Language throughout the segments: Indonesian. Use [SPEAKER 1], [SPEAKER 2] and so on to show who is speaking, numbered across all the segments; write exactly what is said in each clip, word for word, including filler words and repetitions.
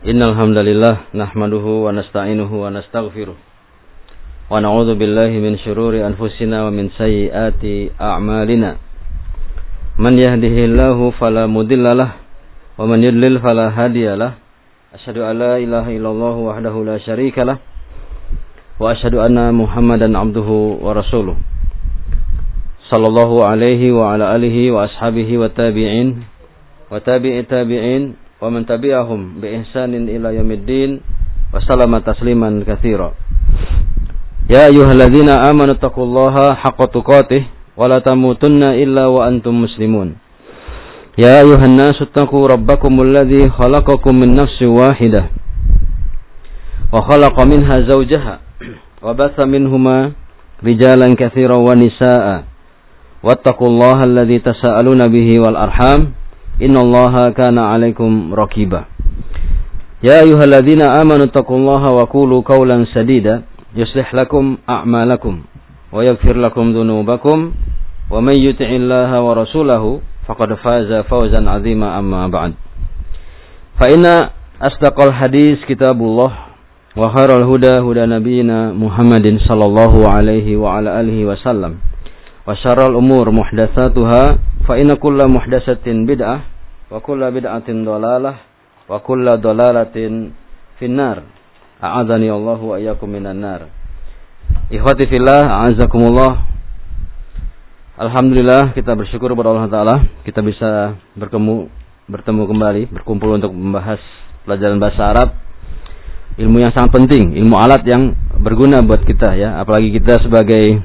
[SPEAKER 1] Innal hamdalillah nahmaduhu wa nasta'inuhu wa nastaghfiruh wa na'udzu billahi min shururi anfusina wa min sayyiati a'malina. Man yahdihillahu fala mudhillalah wa man yudlil fala hadiyalah. Asyhadu an la ilaha illallah wahdahu la syarikalah wa asyhadu anna Muhammadan abduhu wa rasuluh. Sallallahu alaihi wa ala alihi wa ashabihi wa tabi'in wa tabi'i tabi'in wa man tabi'ahum bi ihsanin ila yaumiddin wa sallama tasliman katsira. Ya ayyuhalladzina amanu taqullaha haqqa tuqatih wa la tamutunna illa wa antum muslimun. Ya ayyuhan nasu taqu rabbakumul ladzi khalaqakum min nafsin wahidah wa khalaqa minha zawjaha wa batha minhuma rijalan katsiran wa nisaa'a wattaqullaha alladzi tasaaluna bihi wal arham innallaha kana 'alaikum raqiba. Ya ayyuhalladzina amanu taqullaha wa qulu qawlan sadida yuslih lakum a'malakum wa yaghfir lakum dhunubakum wa may yuti'illaha wa rasulahu faqad faza fawzan 'azima amma ba'd. Fa inna asdaqal hadis kitabullah wa khairal huda huda nabiyyina Muhammadin sallallahu alaihi wa ala alihi wasallam wa syarrul umur muhdatsatuha fa inna kulla muhdatsatin bid'ah wa kulla bid'atin dhalalah wa kulla dhalalatin finnar. A'adzani Allahu wa iyyakum minan nar. Ikhwati fillah, a'azzakumullah. Alhamdulillah, kita bersyukur kepada Allah Ta'ala kita bisa bertemu bertemu kembali, berkumpul untuk membahas pelajaran bahasa Arab. Ilmu yang sangat penting, ilmu alat yang berguna buat kita ya, apalagi kita sebagai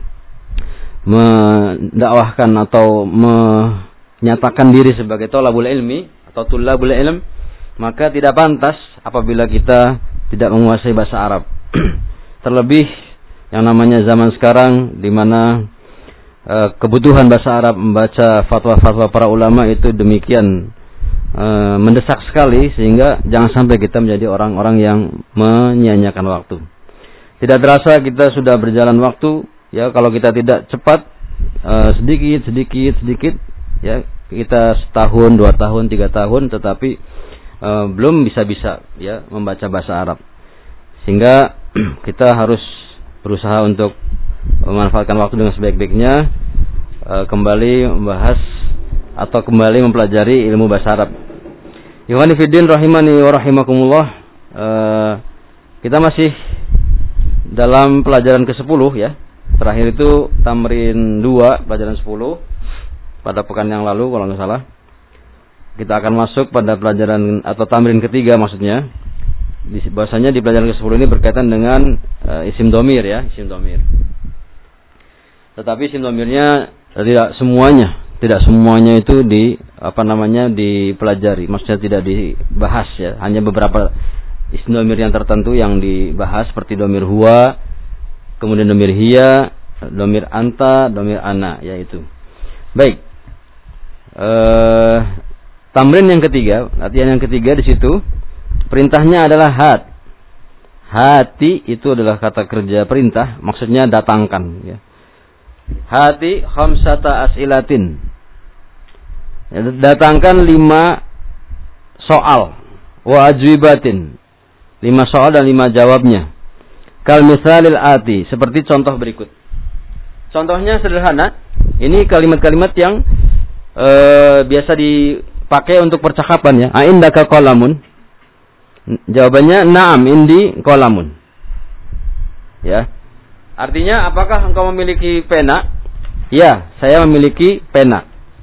[SPEAKER 1] mendakwahkan atau menyatakan diri sebagai thalabul ilmi atau tullabul ilm, maka tidak pantas apabila kita tidak menguasai bahasa Arab. Terlebih yang namanya zaman sekarang di mana e, kebutuhan bahasa Arab membaca fatwa-fatwa para ulama itu demikian e, mendesak sekali sehingga jangan sampai kita menjadi orang-orang yang menyia-nyiakan waktu. Tidak terasa kita sudah berjalan waktu. Ya, kalau kita tidak cepat uh, sedikit sedikit sedikit ya, kita setahun, dua tahun, tiga tahun tetapi uh, belum bisa-bisa ya membaca bahasa Arab. Sehingga kita harus berusaha untuk memanfaatkan waktu dengan sebaik-baiknya, uh, kembali membahas atau kembali mempelajari ilmu bahasa Arab. Ikhwani fiddin rahimani wa rahimakumullah. Uh, kita masih dalam pelajaran kesepuluh ya. Terakhir itu tamrin dua, pelajaran sepuluh pada pekan yang lalu kalau nggak salah. Kita akan masuk pada pelajaran atau tamrin ketiga maksudnya. Di, bahasanya di pelajaran kesepuluh ini berkaitan dengan uh, isim domir ya, isim domir. Tetapi isim domirnya tidak semuanya, tidak semuanya itu di apa namanya dipelajari. Maksudnya tidak dibahas ya, hanya beberapa isim domir yang tertentu yang dibahas seperti domir huwa, kemudian domir hiya, domir anta, domir ana, yaitu. Baik. Eh, tamrin yang ketiga, latihan yang ketiga di situ perintahnya adalah hat. Hati itu adalah kata kerja perintah, maksudnya datangkan. Ya. Hati khamsata as'ilatin. Ya, datangkan lima soal, wa ajwibatin, lima soal dan lima jawabnya. Kal misalil ati, seperti contoh berikut. Contohnya sederhana. Ini kalimat-kalimat yang e, biasa dipakai untuk percakapan ya. A indaka qalamun? Jawabannya na'am indi qalamun. Ya. Artinya apakah engkau memiliki pena? Ya, saya memiliki pena.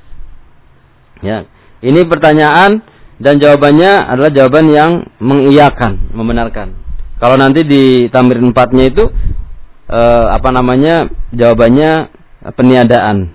[SPEAKER 1] Ya. Ini pertanyaan dan jawabannya adalah jawaban yang mengiyakan, membenarkan. Kalau nanti di tamrin empatnya itu eh, apa namanya jawabannya peniadaan.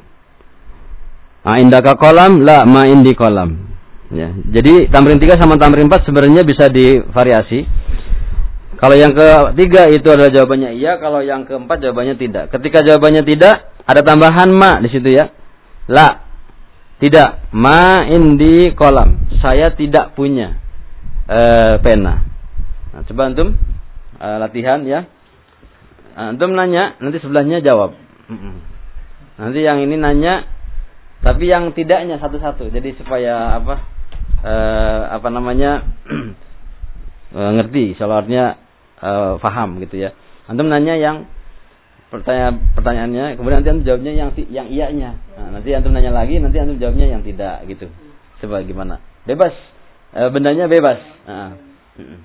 [SPEAKER 1] Ah indaka kolam la ma indi kolam. Ya, jadi tamrin tiga sama tamrin empat sebenarnya bisa divariasi. Kalau yang ketiga itu adalah jawabannya iya, kalau yang keempat jawabannya tidak. Ketika jawabannya tidak, ada tambahan ma di situ ya. La, tidak, ma indi kolam. Saya tidak punya eh, pena. Nah, coba antum uh, latihan ya. Antum nanya, nanti sebelahnya jawab. Nanti yang ini nanya, tapi yang tidaknya satu-satu. Jadi supaya apa? Uh, apa namanya? e, ngerti, soalnya e, faham gitu ya. Antum nanya yang pertanyaan pertanyaannya, kemudian nanti antum jawabnya yang yang iyanya. Nah, nanti antum nanya lagi, nanti antum jawabnya yang tidak gitu. Coba gimana? Bebas, e, bendanya bebas. Nah. Mm-mm.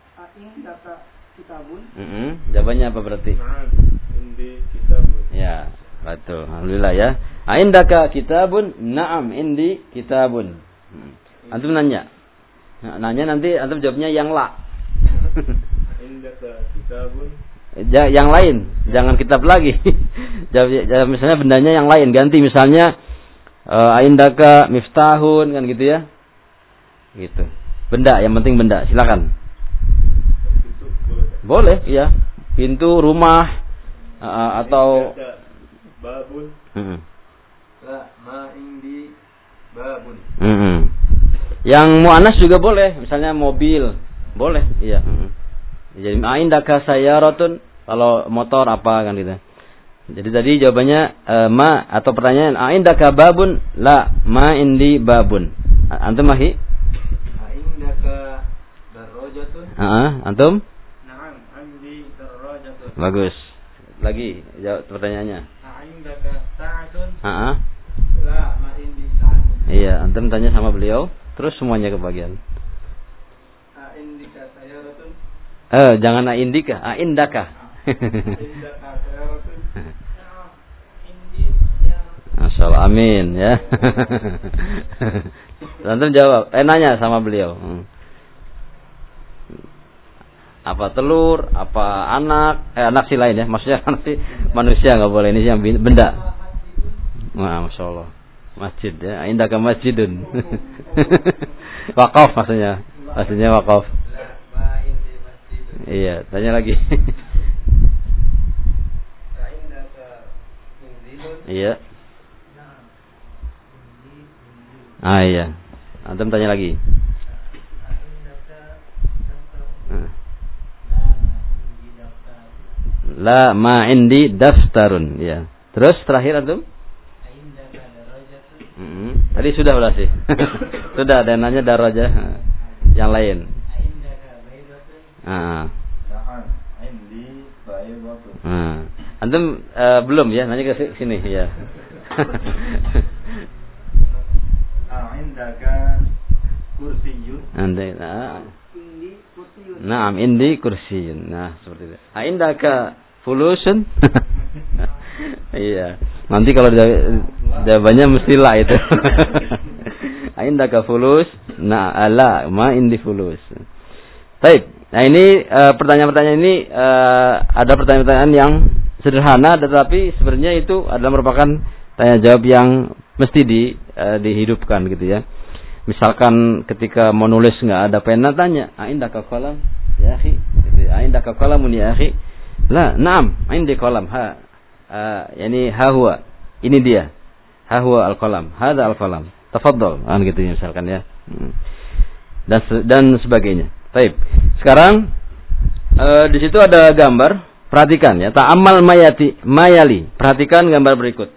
[SPEAKER 1] Mm-mm. Jawabannya apa berarti?
[SPEAKER 2] Indi kitabun.
[SPEAKER 1] Ya, betul. Alhamdulillah ya. Aindaka kitabun? Naam, indi kitabun. Hmm. Antum nanya. Nah, nanya nanti antum jawabnya yang la.
[SPEAKER 2] Indaka kitabun.
[SPEAKER 1] Ja, yang lain, jangan kitab lagi. Jawab, jawab misalnya bendanya yang lain, ganti misalnya uh, aindaka miftahun kan gitu ya. Gitu. Benda, yang penting benda. Silakan.
[SPEAKER 2] Pintu boleh.
[SPEAKER 1] Boleh, iya. Pintu rumah uh, atau
[SPEAKER 2] Indaka babun.
[SPEAKER 1] hmm.
[SPEAKER 2] La ma indi babun.
[SPEAKER 1] Hmm. Yang muannas juga boleh, misalnya mobil, boleh, iya. Hmm. Jadi aindaka sayaratun, kalau motor apa kan gitu. Jadi tadi jawabannya e, ma atau pertanyaan aindaka babun, la ma indi babun. Antum mahi?
[SPEAKER 2] Aindaka darajatun.
[SPEAKER 1] Heeh, antum?
[SPEAKER 2] Na'am, indi darajatun.
[SPEAKER 1] Bagus. Lagi jawab pertanyaannya.
[SPEAKER 2] Aindaka sa'atun.
[SPEAKER 1] Heeh.
[SPEAKER 2] La ma indi sa'atun.
[SPEAKER 1] Iya, antum tanya sama beliau, terus semuanya kebagian.
[SPEAKER 2] Aindika sayaratun.
[SPEAKER 1] Eh, jangan aindika, aindaka.
[SPEAKER 2] Aindaka sayaratun.
[SPEAKER 1] Masyaallah, amin ya. Antum jawab, eh nanya sama beliau. Hmm. Apa telur, apa anak, eh anak si lain ya, maksudnya nanti manusia nggak boleh, ini yang benda. Wah, masyaallah. Masjid ya, indaka masjidun. Wakaf maksudnya, maksudnya wakaf. Iya, tanya lagi. Iya. Ah iya. Antum tanya lagi. La ma indi daftarun, ya. Terus terakhir antum? Mm-hmm. Tadi sudah udah sih. Sudah, dan nanya darajah yang lain. Ah. Ah. Antum uh, belum ya, nanya ke sini ya.
[SPEAKER 2] Indaka kursiyun.
[SPEAKER 1] Andai, nah. Naam, indi kursiyun. Nah, seperti itu. Ah, indaka fulusun. Iya. Nanti kalau jawabannya mestilah itu. Ah, indaka fulus. Nah, ala ma indi fulus. Baik. Nah, ini uh, pertanyaan-pertanyaan ini uh, ada pertanyaan-pertanyaan yang sederhana, tetapi sebenarnya itu adalah merupakan tanya jawab yang mesti di uh, dihidupkan gitu ya. Misalkan ketika mau nulis nggak ada pena, tanya, "Aindaka qalam ya akhi?" Gitu. "Aindaka qalamun ya akhi?" La, na'am, indi qalam. Ha. Uh, yani ha huwa. Ini dia. Ha huwa al-qalam. Hadza al-qalam. Tafadhal. Kan gitu ya, misalkan ya. Hmm. Dan dan sebagainya. Baik. Sekarang uh, di situ ada gambar. Perhatikan ya. Ta'ammal mayati mayali. Perhatikan gambar berikut.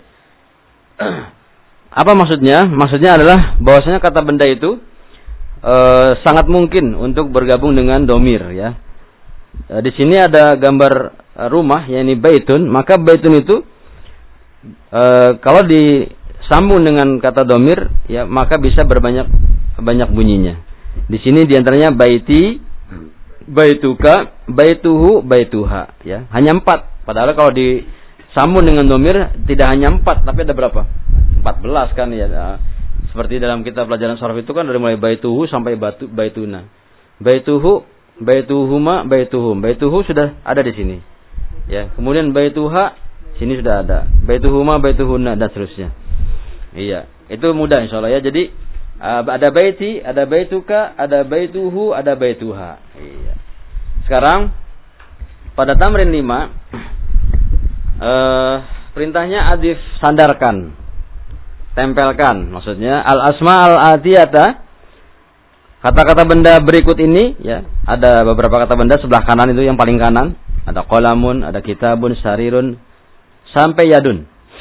[SPEAKER 1] Apa maksudnya? Maksudnya adalah bahwasanya kata benda itu e, sangat mungkin untuk bergabung dengan domir ya. E, di sini ada gambar e, rumah, yakni baitun, maka baitun itu e, kalau disambung dengan kata domir ya maka bisa berbanyak banyak bunyinya. Di sini diantaranya baiti, baituka, baituhu, baituha ya. Hanya empat. Padahal kalau disambung dengan domir tidak hanya empat, tapi ada berapa? empat belas kan ya. Seperti dalam kitab pelajaran sharaf itu kan dari mulai baituhu sampai batu baituna. Baituhu, baituhuma, baituhum. Baituhu sudah ada di sini. Ya, kemudian baituha sini sudah ada. Baituhuma, baituhunna dan seterusnya. Iya, itu mudah insyaallah ya. Jadi ada baiti, ada baituka, ada baituhu, ada baituha. Iya. Sekarang pada tamrin lima eh perintahnya adif sandarkan. Tempelkan, maksudnya al asma al atiyata, kata-kata benda berikut ini ya, ada beberapa kata benda sebelah kanan itu yang paling kanan, ada qalamun, ada kitabun, sarirun sampai yadun.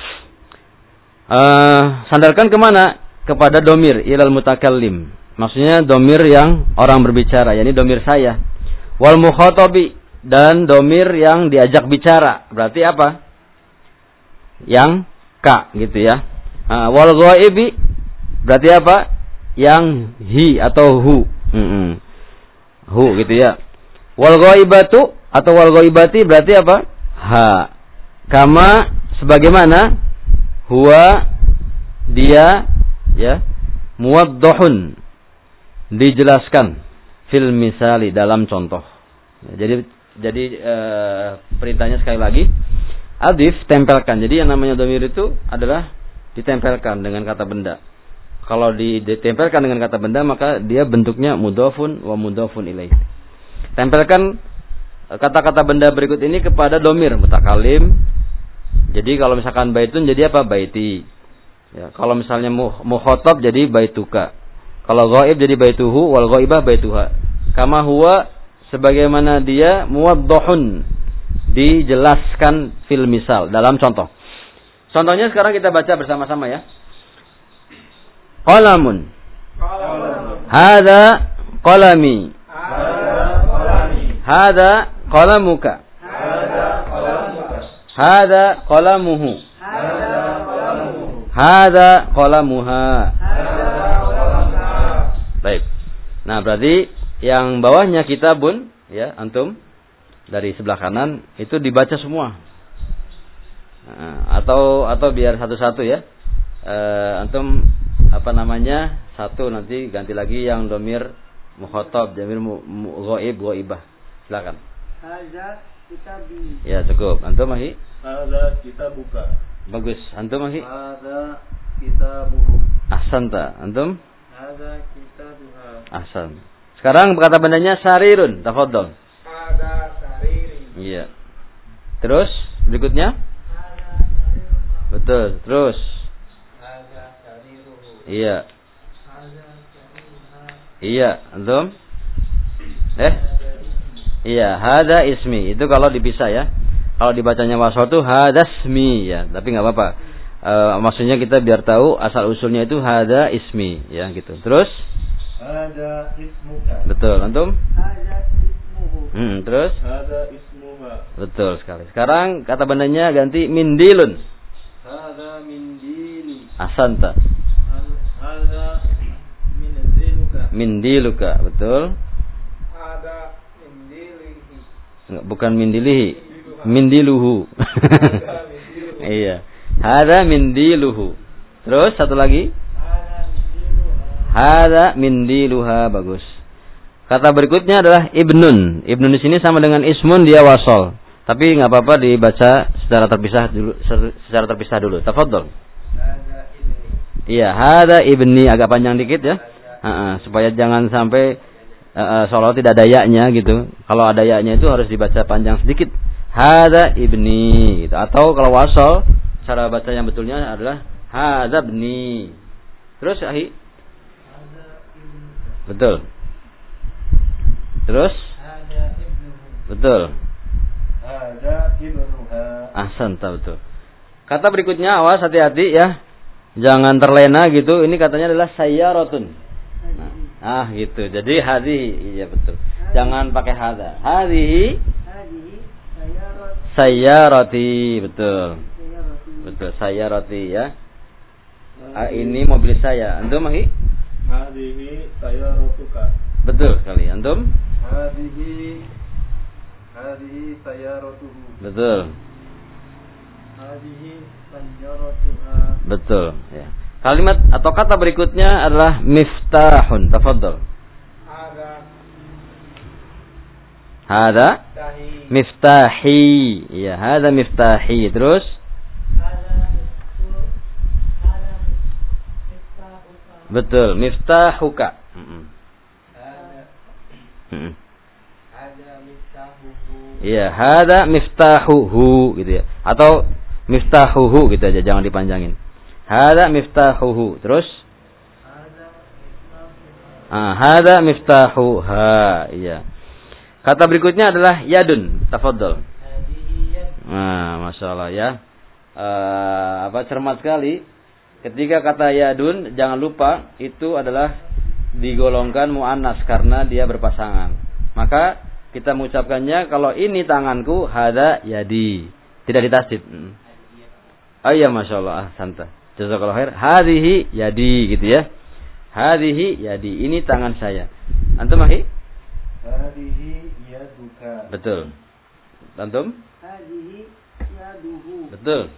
[SPEAKER 1] Uh, sandarkan kemana? Kepada domir ilal mutakallim, maksudnya domir yang orang berbicara, yakni domir saya. Wal mukhatabi, dan domir yang diajak bicara. Berarti apa? Yang ka gitu ya. Nah, wal ghaibi berarti apa? Yang hi atau hu. Mm-mm. Hu gitu ya. Wal ghaibatu atau wal ghaibati berarti apa? Ha. Kama sebagaimana huwa dia ya muwaddahun dijelaskan fil misali dalam contoh. Ya, jadi jadi e, perintahnya sekali lagi adif tempelkan. Jadi yang namanya domir itu adalah ditempelkan dengan kata benda. Kalau ditempelkan dengan kata benda maka dia bentuknya mudhafun wa mudhafun ilaih. Tempelkan kata-kata benda berikut ini kepada domir mutakalim. Jadi kalau misalkan baitun jadi apa? Baiti. Ya, kalau misalnya mukhatab jadi baituka. Kalau ghaib jadi baituhu, wal ghaibah baituha. Kama huwa sebagaimana dia muwaddahun dijelaskan fil misal dalam contoh. Contohnya sekarang kita baca bersama-sama ya. Qalamun. Hada qalami. Hada qalamuka. Hada qalamuhu. Hada qalamuha. Baik. Nah, berarti yang bawahnya kitabun ya, antum dari sebelah kanan itu dibaca semua. Nah, atau atau biar satu-satu ya. E, antum apa namanya? Satu nanti ganti lagi yang domir mukhatab, domir ghaib, ghaibah. Silakan.
[SPEAKER 2] Hadza kitabi.
[SPEAKER 1] Ya, cukup. Antum Mahi?
[SPEAKER 2] Hadza kitabuka.
[SPEAKER 1] Bagus. Antum Mahi?
[SPEAKER 2] Hadza kitabuhu.
[SPEAKER 1] Ahsanta. Antum?
[SPEAKER 2] Hadza kitabuha.
[SPEAKER 1] Ahsan. Sekarang kata bendanya sarirun. Tafadhol.
[SPEAKER 2] Hadza sariri.
[SPEAKER 1] Iya. Terus berikutnya?
[SPEAKER 2] Hadza sariruka.
[SPEAKER 1] Betul. Terus?
[SPEAKER 2] Hadza sariruhu.
[SPEAKER 1] Iya.
[SPEAKER 2] Hadza sariruha.
[SPEAKER 1] Iya. Antum? Eh? Iya. Hada ismi. Itu kalau dipisah ya. Kalau dibacanya wasal itu hadasmi ya, tapi nggak apa-apa. E, maksudnya kita biar tahu asal usulnya itu hada ismi ya gitu. Terus?
[SPEAKER 2] Hada ismuka.
[SPEAKER 1] Betul, antum?
[SPEAKER 2] Hada ismuhu.
[SPEAKER 1] Hmm, terus?
[SPEAKER 2] Hada ismuha.
[SPEAKER 1] Betul sekali. Sekarang kata bendanya ganti mindilun.
[SPEAKER 2] Hada mindili.
[SPEAKER 1] Ahsanta.
[SPEAKER 2] Hada mindiluka.
[SPEAKER 1] Mindiluka, betul?
[SPEAKER 2] Hada mindilihi.
[SPEAKER 1] Enggak, bukan mindilihi. Mindiluhu. Iya. Hada mindiluhu. Terus satu lagi? Hada mindiluha. Bagus. Kata berikutnya adalah ibnun. Ibnun di sini sama dengan ismun, dia wasol. Tapi nggak apa-apa dibaca secara terpisah dulu. Secara terpisah dulu. Tafadhol. Iya. Hada ibni, agak panjang dikit ya. Uh-uh, supaya jangan sampai uh, seolah tidak ada ya-nya gitu. Kalau ada ya-nya itu harus dibaca panjang sedikit. Hada ibni gitu. Atau kalau wasol cara baca yang betulnya adalah hada ibni. Terus ahi. Betul. Terus?
[SPEAKER 2] Hada ibnuhu.
[SPEAKER 1] Betul.
[SPEAKER 2] Hada ibnuha.
[SPEAKER 1] Ahsan, betul. Kata berikutnya awas hati-hati ya. Jangan terlena gitu. Ini katanya adalah sayyaratun. Nah, ah gitu. Jadi hadhihi, iya betul. Jangan pakai hada. Hadhihi sayyarati, betul. Betul, sayyarati ya. Ah, ini mobil saya. Antum Mahi?
[SPEAKER 2] Hadhihi sayyaratuka.
[SPEAKER 1] Betul sekali. Antum?
[SPEAKER 2] Hadhihi hadhihi sayyaratuhu.
[SPEAKER 1] Betul.
[SPEAKER 2] Hadhihi sayyaratuha.
[SPEAKER 1] Betul, ya. Kalimat atau kata berikutnya adalah miftahun. Tafadhol.
[SPEAKER 2] Hada
[SPEAKER 1] Hada
[SPEAKER 2] tahi.
[SPEAKER 1] miftahi. Ya, hada miftahi. Terus?
[SPEAKER 2] Hada miftahu. Hada miftahuka.
[SPEAKER 1] Betul, miftahuka. Mm-mm.
[SPEAKER 2] Hada
[SPEAKER 1] Mm-mm.
[SPEAKER 2] hada miftahuhu.
[SPEAKER 1] Iya, hada miftahuhu gitu ya. Atau miftahuhu gitu aja, jangan dipanjangin. Hada miftahuhu. Terus?
[SPEAKER 2] Hada miftahuha.
[SPEAKER 1] Ah, hada miftahuha. Iya. Kata berikutnya adalah yadun. Tafadhol.
[SPEAKER 2] Hadhihi yad.
[SPEAKER 1] Nah, Masya Allah ya. Uh, apa cermat sekali. Ketika kata yadun, jangan lupa itu adalah digolongkan mu'annas karena dia berpasangan. Maka kita mengucapkannya kalau ini tanganku hada yadi, tidak ditasdid. Oh iya, masya Allah, santa. Jazakallahu khair. Hadhihi yadi gitu ya. Hadhihi yadi, ini tangan saya. Antum akhi?
[SPEAKER 2] Hadhihi yaduka.
[SPEAKER 1] Betul. Antum?
[SPEAKER 2] Hadhihi yaduhu.
[SPEAKER 1] Betul.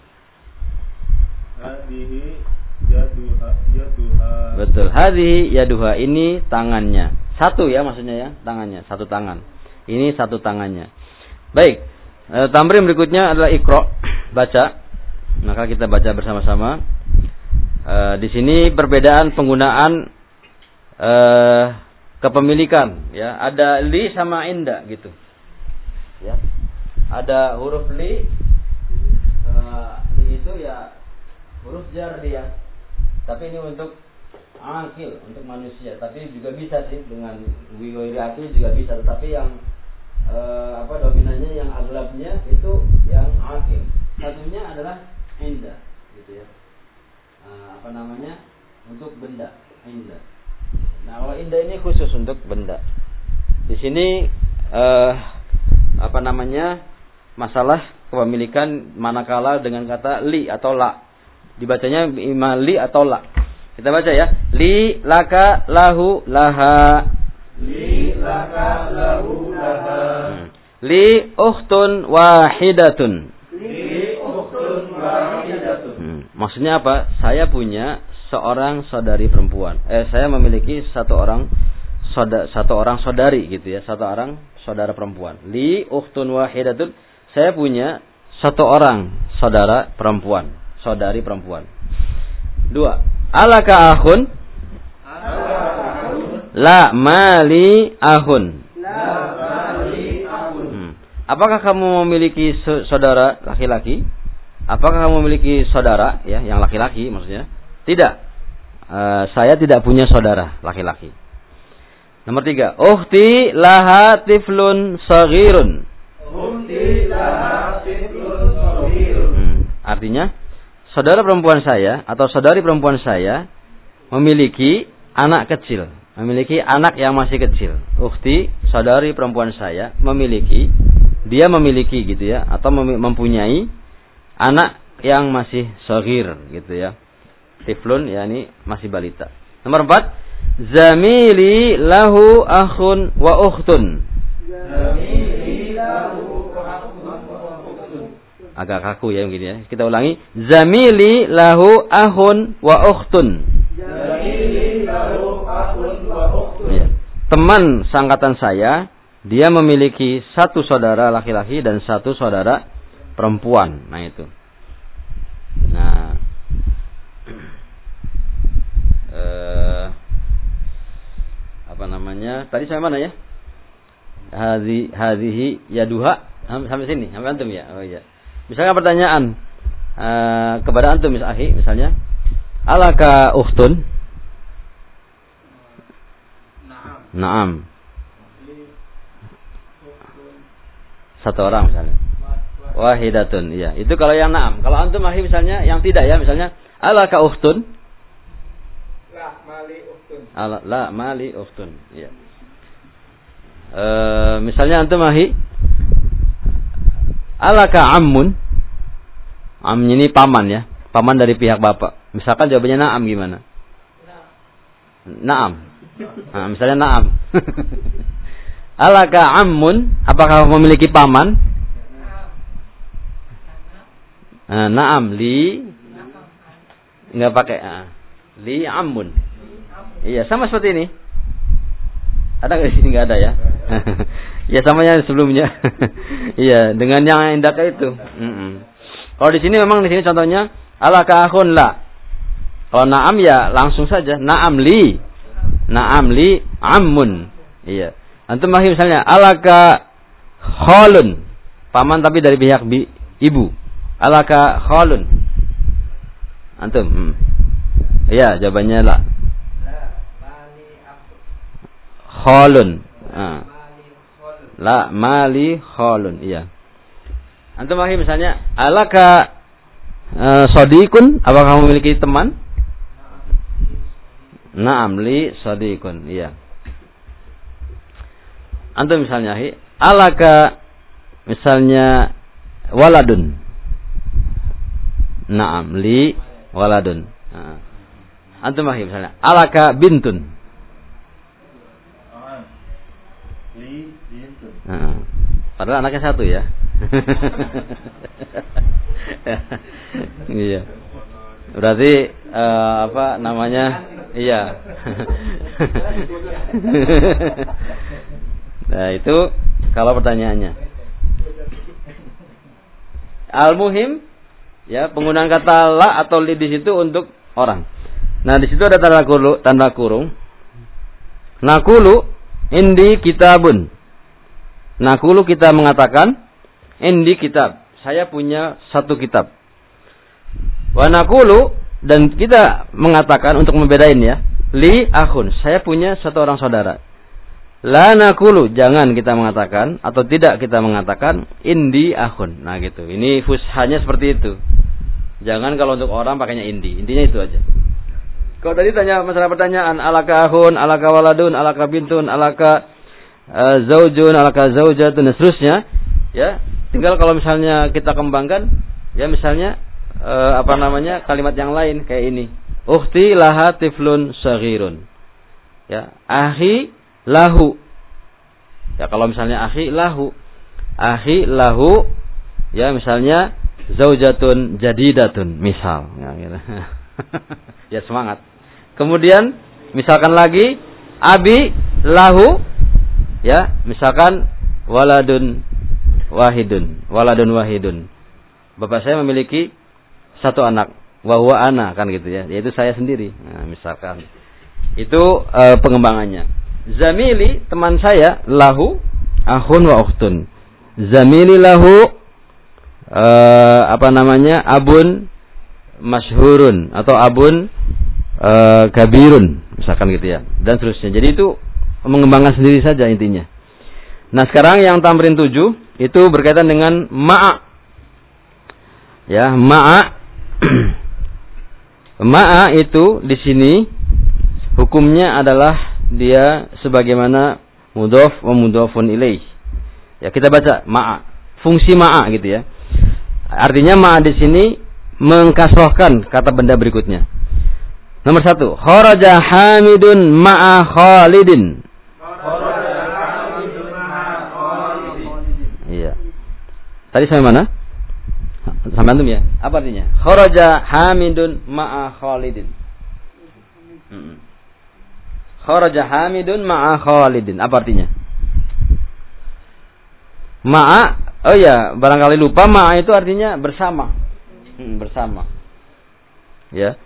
[SPEAKER 3] Hadhihi yaduha yaduha.
[SPEAKER 1] Betul. Hadhihi yaduha, ini tangannya. Satu ya maksudnya ya, tangannya, satu tangan. Ini satu tangannya. Baik. E, tamrin berikutnya adalah iqra, baca. Maka kita baca bersama-sama. E, di sini perbedaan penggunaan e, kepemilikan ya. Ada li sama inda gitu. Ya. Ada huruf li, e, li itu ya huruf jar dia. Tapi ini untuk akil, untuk manusia. Tapi juga bisa sih dengan wiwiri akil juga bisa. Tetapi yang e, apa dominannya, yang aglabnya itu yang akil. Satunya adalah inda, gitu ya. E, apa namanya? Untuk benda, inda. Nah, kalau inda ini khusus untuk benda. Di sini e, apa namanya? Masalah kepemilikan manakala dengan kata li atau la. Dibacanya ima li atau la. Kita baca ya. Li laka lahu laha.
[SPEAKER 3] Li laka lahu laha.
[SPEAKER 1] Hmm. Li ukhtun wahidatun.
[SPEAKER 3] Li ukhtun wahidatun.
[SPEAKER 1] Hmm. Maksudnya apa? Saya punya seorang saudari perempuan. Eh, saya memiliki satu orang soda, satu orang saudari gitu ya, satu orang saudara perempuan. Li ukhtun wahidatun. Saya punya satu orang saudara perempuan, saudari perempuan. Dua. Alaka akhun? La mali ahun.
[SPEAKER 3] La mali ahun.
[SPEAKER 1] Hmm. Apakah kamu memiliki saudara laki-laki? Apakah kamu memiliki saudara ya, yang laki-laki maksudnya? Tidak. Uh, saya tidak punya saudara laki-laki. Nomor tiga. Ukhti laha tiflun saghirun.
[SPEAKER 3] Ukhti laha tiflun saghirun.
[SPEAKER 1] Hmm. Artinya, saudara perempuan saya atau saudari perempuan saya memiliki anak kecil, memiliki anak yang masih kecil. Ukhti, saudari perempuan saya memiliki, dia memiliki gitu ya, atau mempunyai anak yang masih saghir gitu ya. Tiflun ya, ini masih balita. Nomor empat, zamili lahu akhun wa ukhtun.
[SPEAKER 3] Zamili lahu akhun wa ukhtun.
[SPEAKER 1] Agak kaku ya begini ya. Kita ulangi. Zamili lahu ahun wa ukhtun.
[SPEAKER 3] Zamili lahu akhun wa ukhtun.
[SPEAKER 1] Ya. Teman seangkatan saya, dia memiliki satu saudara laki-laki dan satu saudara perempuan. Nah itu. Nah. Eh, apa namanya? Tadi sampai mana ya? Hadhi hadhihi yaduha. Sampai sini, sampai antum ya. Oh iya. Misalnya pertanyaan uh, kepada antum mis akhi, misalnya, alaka ukhtun?
[SPEAKER 3] Naam.
[SPEAKER 1] Naam. Satu orang misalnya. Wahidatun, iya. Itu kalau yang naam. Kalau antum akhi misalnya yang tidak ya, misalnya, alaka ukhtun?
[SPEAKER 2] La mali ukhtun.
[SPEAKER 1] Ala, la mali ukhtun, iya. Uh, misalnya antum akhi, alaka ammun? Am ini paman ya, paman dari pihak bapak. Misalkan jawabannya na'am gimana? Na'am. Nah, misalnya na'am. Alaka ammun? Apakah memiliki paman? Nah, na'am li enggak pakai ah. Li ammun. Iya, sama seperti ini. Ada nggak di sini? Nggak ada ya. Ya sama yang sebelumnya. Iya, dengan yang indaka itu. Mm-mm. Kalau di sini memang di sini contohnya alaka akhun la. Kalau na'am ya langsung saja na'am li. Na'am li ammun. Iya. Antum misalnya alaka khalun. Paman tapi dari pihak bi, ibu. Alaka khalun. Antum. Hmm. Iya, jawabannya la. Khalun. Nah. La mali khalun. Iya. Antum akhi misalnya alaka uh, sadiqun, apakah kamu memiliki teman? Na'am li sadiqun. Iya. Antum misalnya akhi alaka misalnya waladun. Naam, li waladun. Nah. Antum mahir misalnya alaka bintun.
[SPEAKER 2] Li bintun.
[SPEAKER 1] Nah. Padahal anaknya satu ya. Iya. Berarti uh, apa namanya? Iya. Nah, itu kalau pertanyaannya. Al-muhim ya, penggunaan kata la atau li di situ untuk orang. Nah, di situ ada tanda kurung, tanda kurung. Nakulu indi kitabun. Nakulu kita mengatakan indi kitab. Saya punya satu kitab. Wa nakulu dan kita mengatakan untuk membedain ya. Li akhun. Saya punya satu orang saudara. La nakulu, jangan kita mengatakan atau tidak kita mengatakan indi akhun. Nah gitu. Ini fushanya seperti itu. Jangan kalau untuk orang pakainya indi. Intinya itu aja. Kalau tadi tanya masalah pertanyaan alaka akhun, alaka waladun, alaka bintun, alaka uh, zaujun, alaka zaujatun dan seterusnya, ya. Tinggal kalau misalnya kita kembangkan, ya misalnya uh, apa namanya kalimat yang lain kayak ini. Ukhti laha tiflun saghirun. Ya, akhi lahu. Ya kalau misalnya akhi lahu, akhi lahu, ya misalnya zaujatun jadidatun, misal. Ya, gitu. Ya semangat. Kemudian misalkan lagi abi lahu, ya misalkan waladun wahidun, waladun wahidun. Bapak saya memiliki satu anak, wa huwa ana kan gitu ya, yaitu saya sendiri. Nah, misalkan itu e, pengembangannya. Zamili teman saya lahu akhun wa ukhtun. Zamili lahu e, apa namanya abun masyhurun atau abun e, kabirun misalkan gitu ya, dan seterusnya. Jadi itu mengembangkan sendiri saja intinya. Nah sekarang yang tamrin tujuh itu berkaitan dengan ma'a. Ya, ma'a. Ma'a itu di sini hukumnya adalah dia sebagaimana mudhof wa mudhofun ilaih. Ya, kita baca ma'a. Fungsi ma'a gitu ya. Artinya ma'a di sini mengkasrohkan kata benda berikutnya. Nomor satu, kharaja Hamidun ma'a Khalidin. Iya. Tadi sampai mana? Sampai antum ya? Apa artinya? Kharaja Hamidun ma'a Khalidin. Hmm. Kharaja Hamidun ma'a Khalidin. Apa artinya? Ma'a, oh ya, barangkali lupa, ma'a itu artinya bersama. Hmm, bersama. Ya.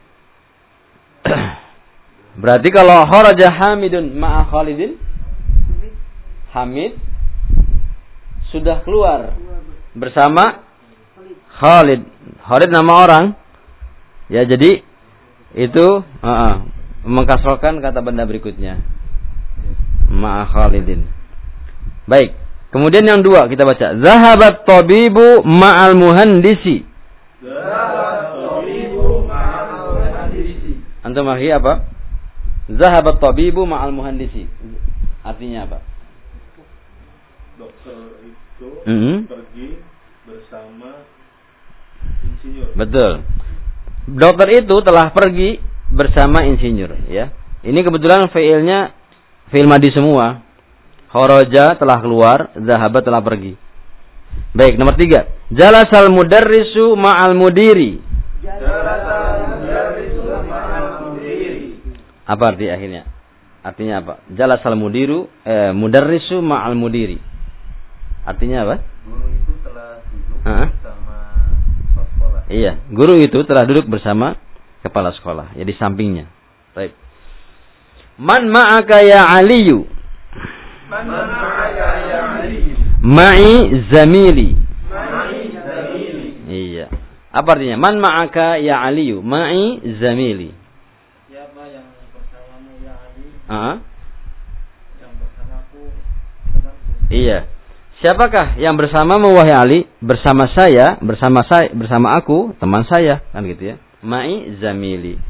[SPEAKER 1] Berarti kalau kharaja Hamidun ma'a Khalidin, Hamid sudah keluar bersama Khalid. Khalid nama orang. Ya, jadi itu uh, uh, mengkasrohkan kata benda berikutnya. Ma'a Khalidin. Baik. Kemudian yang dua kita baca. Zahabat tabibu ma'al muhandisi.
[SPEAKER 3] Zahabat tabibu ma'al muhandisi.
[SPEAKER 1] Antum mahi apa? Zahabat tabibu ma'al muhandisi. Artinya apa?
[SPEAKER 2] Dokter itu
[SPEAKER 1] Mm-hmm.
[SPEAKER 2] pergi bersama insinyur.
[SPEAKER 1] Betul. Dokter itu telah pergi bersama insinyur, ya. Ini kebetulan fiilnya fiil madi semua. Kharaja telah keluar, zahaba telah pergi. Baik, nomor tiga. Jalasal mudarrisu ma'al mudiri.
[SPEAKER 3] Jalasal mudarrisu ma'al mudiri.
[SPEAKER 1] Apa arti akhirnya? Artinya apa? Jalasal mudiru eh, mudarrisu ma'al mudiri. Artinya apa?
[SPEAKER 2] Guru itu telah duduk
[SPEAKER 1] Ha?
[SPEAKER 2] bersama kepala sekolah.
[SPEAKER 1] Iya, guru itu telah duduk bersama kepala sekolah, ya di sampingnya. Baik. Man ma'aka ya Aliyu?
[SPEAKER 3] Man ma'aka ya Ali?
[SPEAKER 1] Ma'i zamili.
[SPEAKER 3] Ma'i zamili.
[SPEAKER 1] Iya. Apa artinya? Man ma'aka ya Aliyu? Ma'i zamili.
[SPEAKER 2] Siapa yang bersamamu ya Ali?
[SPEAKER 1] Ah,
[SPEAKER 2] Yang bersamaku temanku.
[SPEAKER 1] iya. Siapakah yang bersama wahai Ali? Bersama saya, bersama saya, bersama aku, teman saya, kan gitu ya. Ma'i zamili.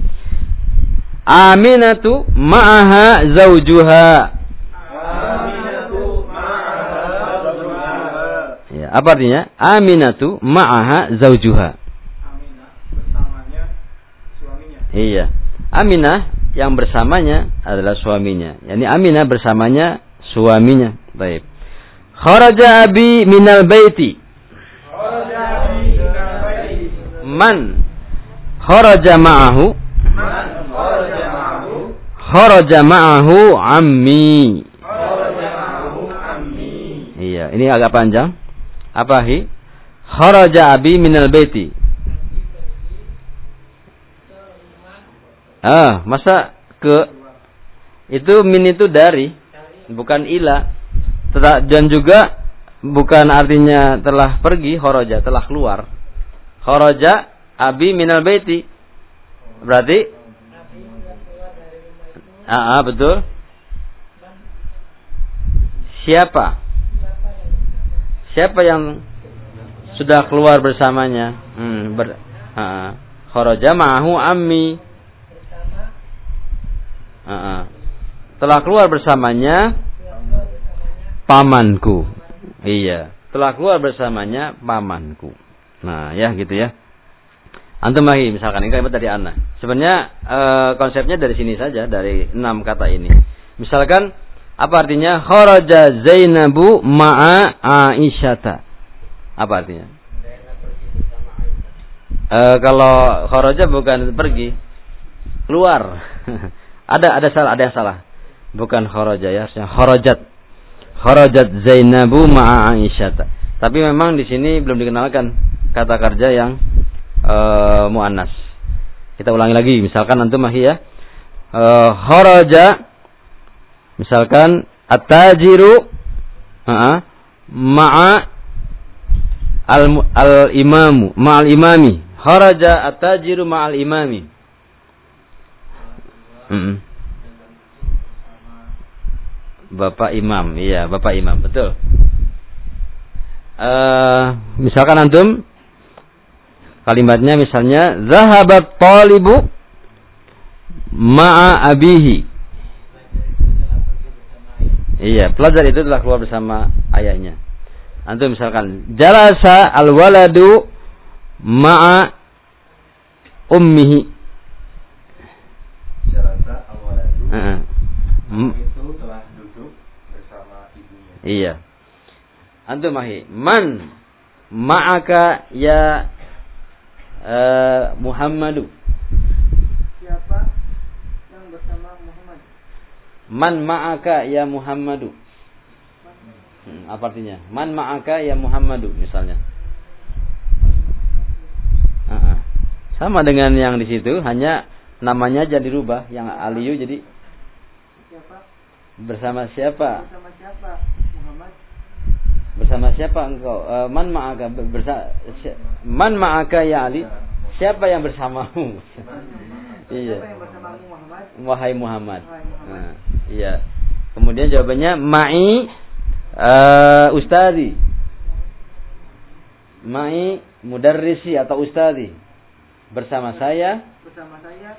[SPEAKER 1] Aminatu ma'aha zaujuha.
[SPEAKER 3] Aminatu ma'aha
[SPEAKER 1] Iya, apa artinya? Aminatu ma'aha zaujuha.
[SPEAKER 2] Aminah bersamanya suaminya.
[SPEAKER 1] Iya. Aminah yang bersamanya adalah suaminya. Yani Aminah bersamanya suaminya. Baik. Kharaja abi minal baiti.
[SPEAKER 3] Kharaja abi minal baiti.
[SPEAKER 1] Man kharaja ma'ahu.
[SPEAKER 3] Man kharaja ma'ahu.
[SPEAKER 1] Kharaja ma'ahu ammi.
[SPEAKER 3] Kharaja ma'ahu ammi.
[SPEAKER 1] Iya, ini agak panjang. Apa hi? Kharaja abi minal baiti. Ah, masa ke itu min itu dari, bukan ila. Dan juga bukan artinya telah pergi, kharaja telah keluar. Kharaja abi minal baiti. Berarti ah, ah betul. Siapa? Siapa yang sudah keluar bersamanya? Hmm, ber, ah, kharaja ma'ahu ammi. Ah, ah. Telah keluar bersamanya pamanku. Iya, telah keluar bersamanya pamanku. Nah, ya gitu ya. Antum lagi misalkan ini kalimat dari ana. Sebenarnya e, konsepnya dari sini saja, dari enam kata ini. Misalkan apa artinya? Kharaja Zainabu ma'a Aisyata. Apa artinya? E, kalau kharaja bukan pergi, keluar. ada ada salah, ada yang salah. Bukan kharaja ya, harusnya kharajat. Kharajat Zainabu ma'a Aisyata. Tapi memang di sini belum dikenalkan kata kerja yang e, muannas. Kita ulangi lagi, misalkan antum mahi ya. E, kharaja misalkan at-tajiru ma'a al-imamu ma'al imami. Kharaja at-tajiru ma'al imami. Mm-mm. Bapak Imam, iya Bapak Imam, betul. Uh, misalkan antum kalimatnya misalnya zahabat talibu ma'a abihi. Iya, pelajar itu telah keluar bersama ayahnya. Antum misalkan jalasa al-waladu ma'a ummihi.
[SPEAKER 2] Jalasa al-waladu.
[SPEAKER 1] Uh-uh.
[SPEAKER 2] Itu telah duduk bersama ibunya.
[SPEAKER 1] Iya. Antum mahi. Man ma'aka ya uh, Muhammadu.
[SPEAKER 2] Siapa yang bersama Muhammad?
[SPEAKER 1] Man ma'aka ya Muhammadu. Hmm, apa artinya? Man ma'aka ya Muhammadu misalnya. Uh-uh. Sama dengan yang di situ, hanya namanya aja dirubah. Yang Aliyu jadi
[SPEAKER 2] Siapa?
[SPEAKER 1] bersama siapa?
[SPEAKER 2] Bersama siapa? Muhammad.
[SPEAKER 1] Bersama siapa engkau? Uh, man ma'aka bersama man ma'aka ya Ali? Siapa yang bersamamu? Iya.
[SPEAKER 2] Siapa yang bersamamu Muhammad?
[SPEAKER 1] Wahai Muhammad.
[SPEAKER 2] Wahai Muhammad.
[SPEAKER 1] Nah, iya. Kemudian jawabannya ma'i uh, ustadi. Ma'i mudarrisi atau ustadi. Bersama saya.
[SPEAKER 2] Bersama saya.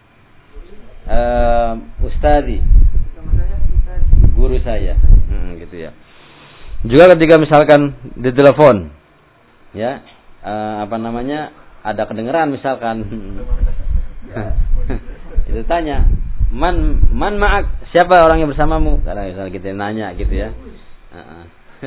[SPEAKER 1] Uh, ustadi.
[SPEAKER 2] Bersama saya Ustaz.
[SPEAKER 1] Guru saya. Hmm, gitu ya. Juga ketika misalkan di telepon, ya, uh, apa namanya, ada kedengeran misalkan, itu tanya, man man ma'ak, siapa orang yang bersamamu? Karena misalnya kita nanya gitu ya. Uh-uh.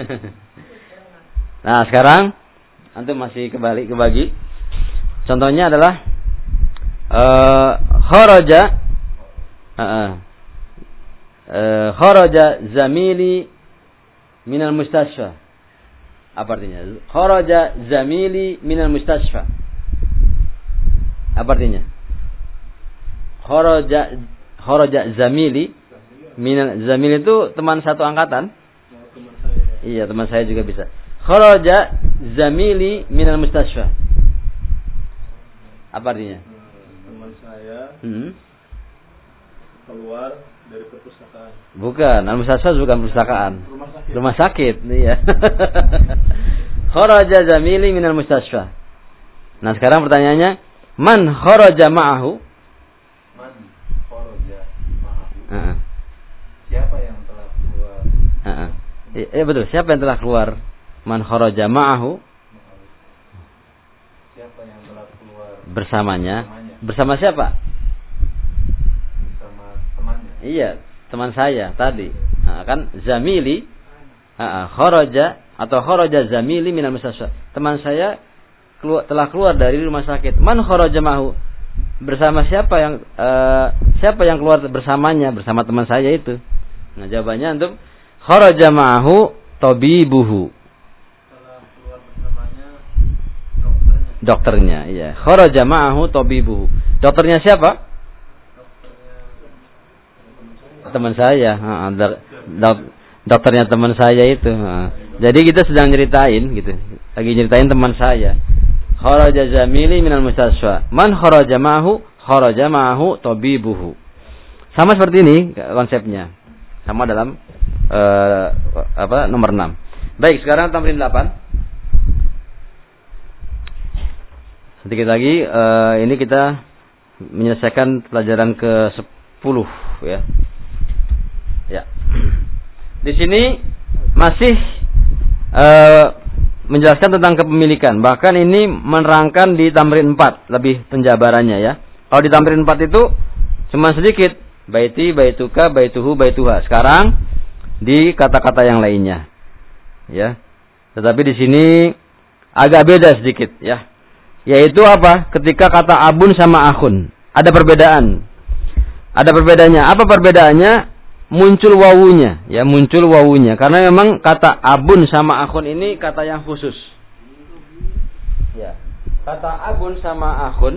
[SPEAKER 1] Nah sekarang, antum masih kembali kebagi. Contohnya adalah uh, kharaja, uh-uh. uh, kharaja zamili minal mustasfa. Apa artinya? Kharaja zamili minal mustasfa. Apa artinya? Kharaja kharaja zamili minal, zamili itu teman satu angkatan.
[SPEAKER 2] Teman saya.
[SPEAKER 1] Iya, teman saya juga bisa. Kharaja zamili minal mustasfa. Apa artinya?
[SPEAKER 2] Teman saya
[SPEAKER 1] Hmm?
[SPEAKER 2] keluar dari perpustakaan.
[SPEAKER 1] Bukan, al-mustasfa bukan perpustakaan.
[SPEAKER 2] Rumah sakit.
[SPEAKER 1] Rumah sakit, iya. Kharaja zamili minal mustasfa. Nah, sekarang pertanyaannya, man kharaja ma'ahu?
[SPEAKER 2] Man kharaja ma'ahu.
[SPEAKER 1] Heeh.
[SPEAKER 2] Siapa yang telah keluar?
[SPEAKER 1] Heeh. Iya betul, siapa yang telah keluar Man kharaja ma'ahu.
[SPEAKER 2] Siapa yang telah keluar
[SPEAKER 1] Bersamanya.
[SPEAKER 2] bersamanya?
[SPEAKER 1] Bersama siapa?
[SPEAKER 2] Bersama temannya.
[SPEAKER 1] Iya, teman saya tadi. Nah, kan zamili. Uh, kharaja atau kharaja zamili minal mustasya. Teman saya keluar, telah keluar dari rumah sakit. Man kharaja ma'ahu. Bersama siapa yang uh, siapa yang keluar bersamanya? Bersama teman saya itu. Nah, jawabannya antum kharaja ma'ahu tabibuhu.
[SPEAKER 2] Telah keluar bersamanya dokternya.
[SPEAKER 1] Dokternya, iya. Kharaja ma'ahu tabibuhu. Dokternya siapa?
[SPEAKER 2] Dokternya
[SPEAKER 1] Teman saya. Ha, dok, dok, dokternya teman saya itu. Ha. Jadi kita sedang nyeritain gitu. Lagi nyeritain teman saya. Kharaja zamili minal mustasya. Man kharaja ma'ahu kharaja ma'ahu tabibuhu. Sama seperti ini konsepnya. Sama dalam uh, apa nomor enam. Baik, sekarang tamrin delapan. Sedikit lagi uh, ini kita menyelesaikan pelajaran ke sepuluh ya. Ya. Di sini masih uh, menjelaskan tentang kepemilikan. Bahkan ini menerangkan di tamrin empat lebih penjabarannya ya. Kalau di tamrin empat itu cuma sedikit. Baiti, baituka, baituhu, baituha. Sekarang di kata-kata yang lainnya. Ya. Tetapi di sini agak beda sedikit ya. Yaitu apa? Ketika kata abun sama akhun. Ada perbedaan. Ada perbedaannya. Apa perbedaannya? Muncul wawunya. Ya, muncul wawunya. Karena memang kata abun sama akhun ini kata yang khusus. Ya. Kata abun sama akhun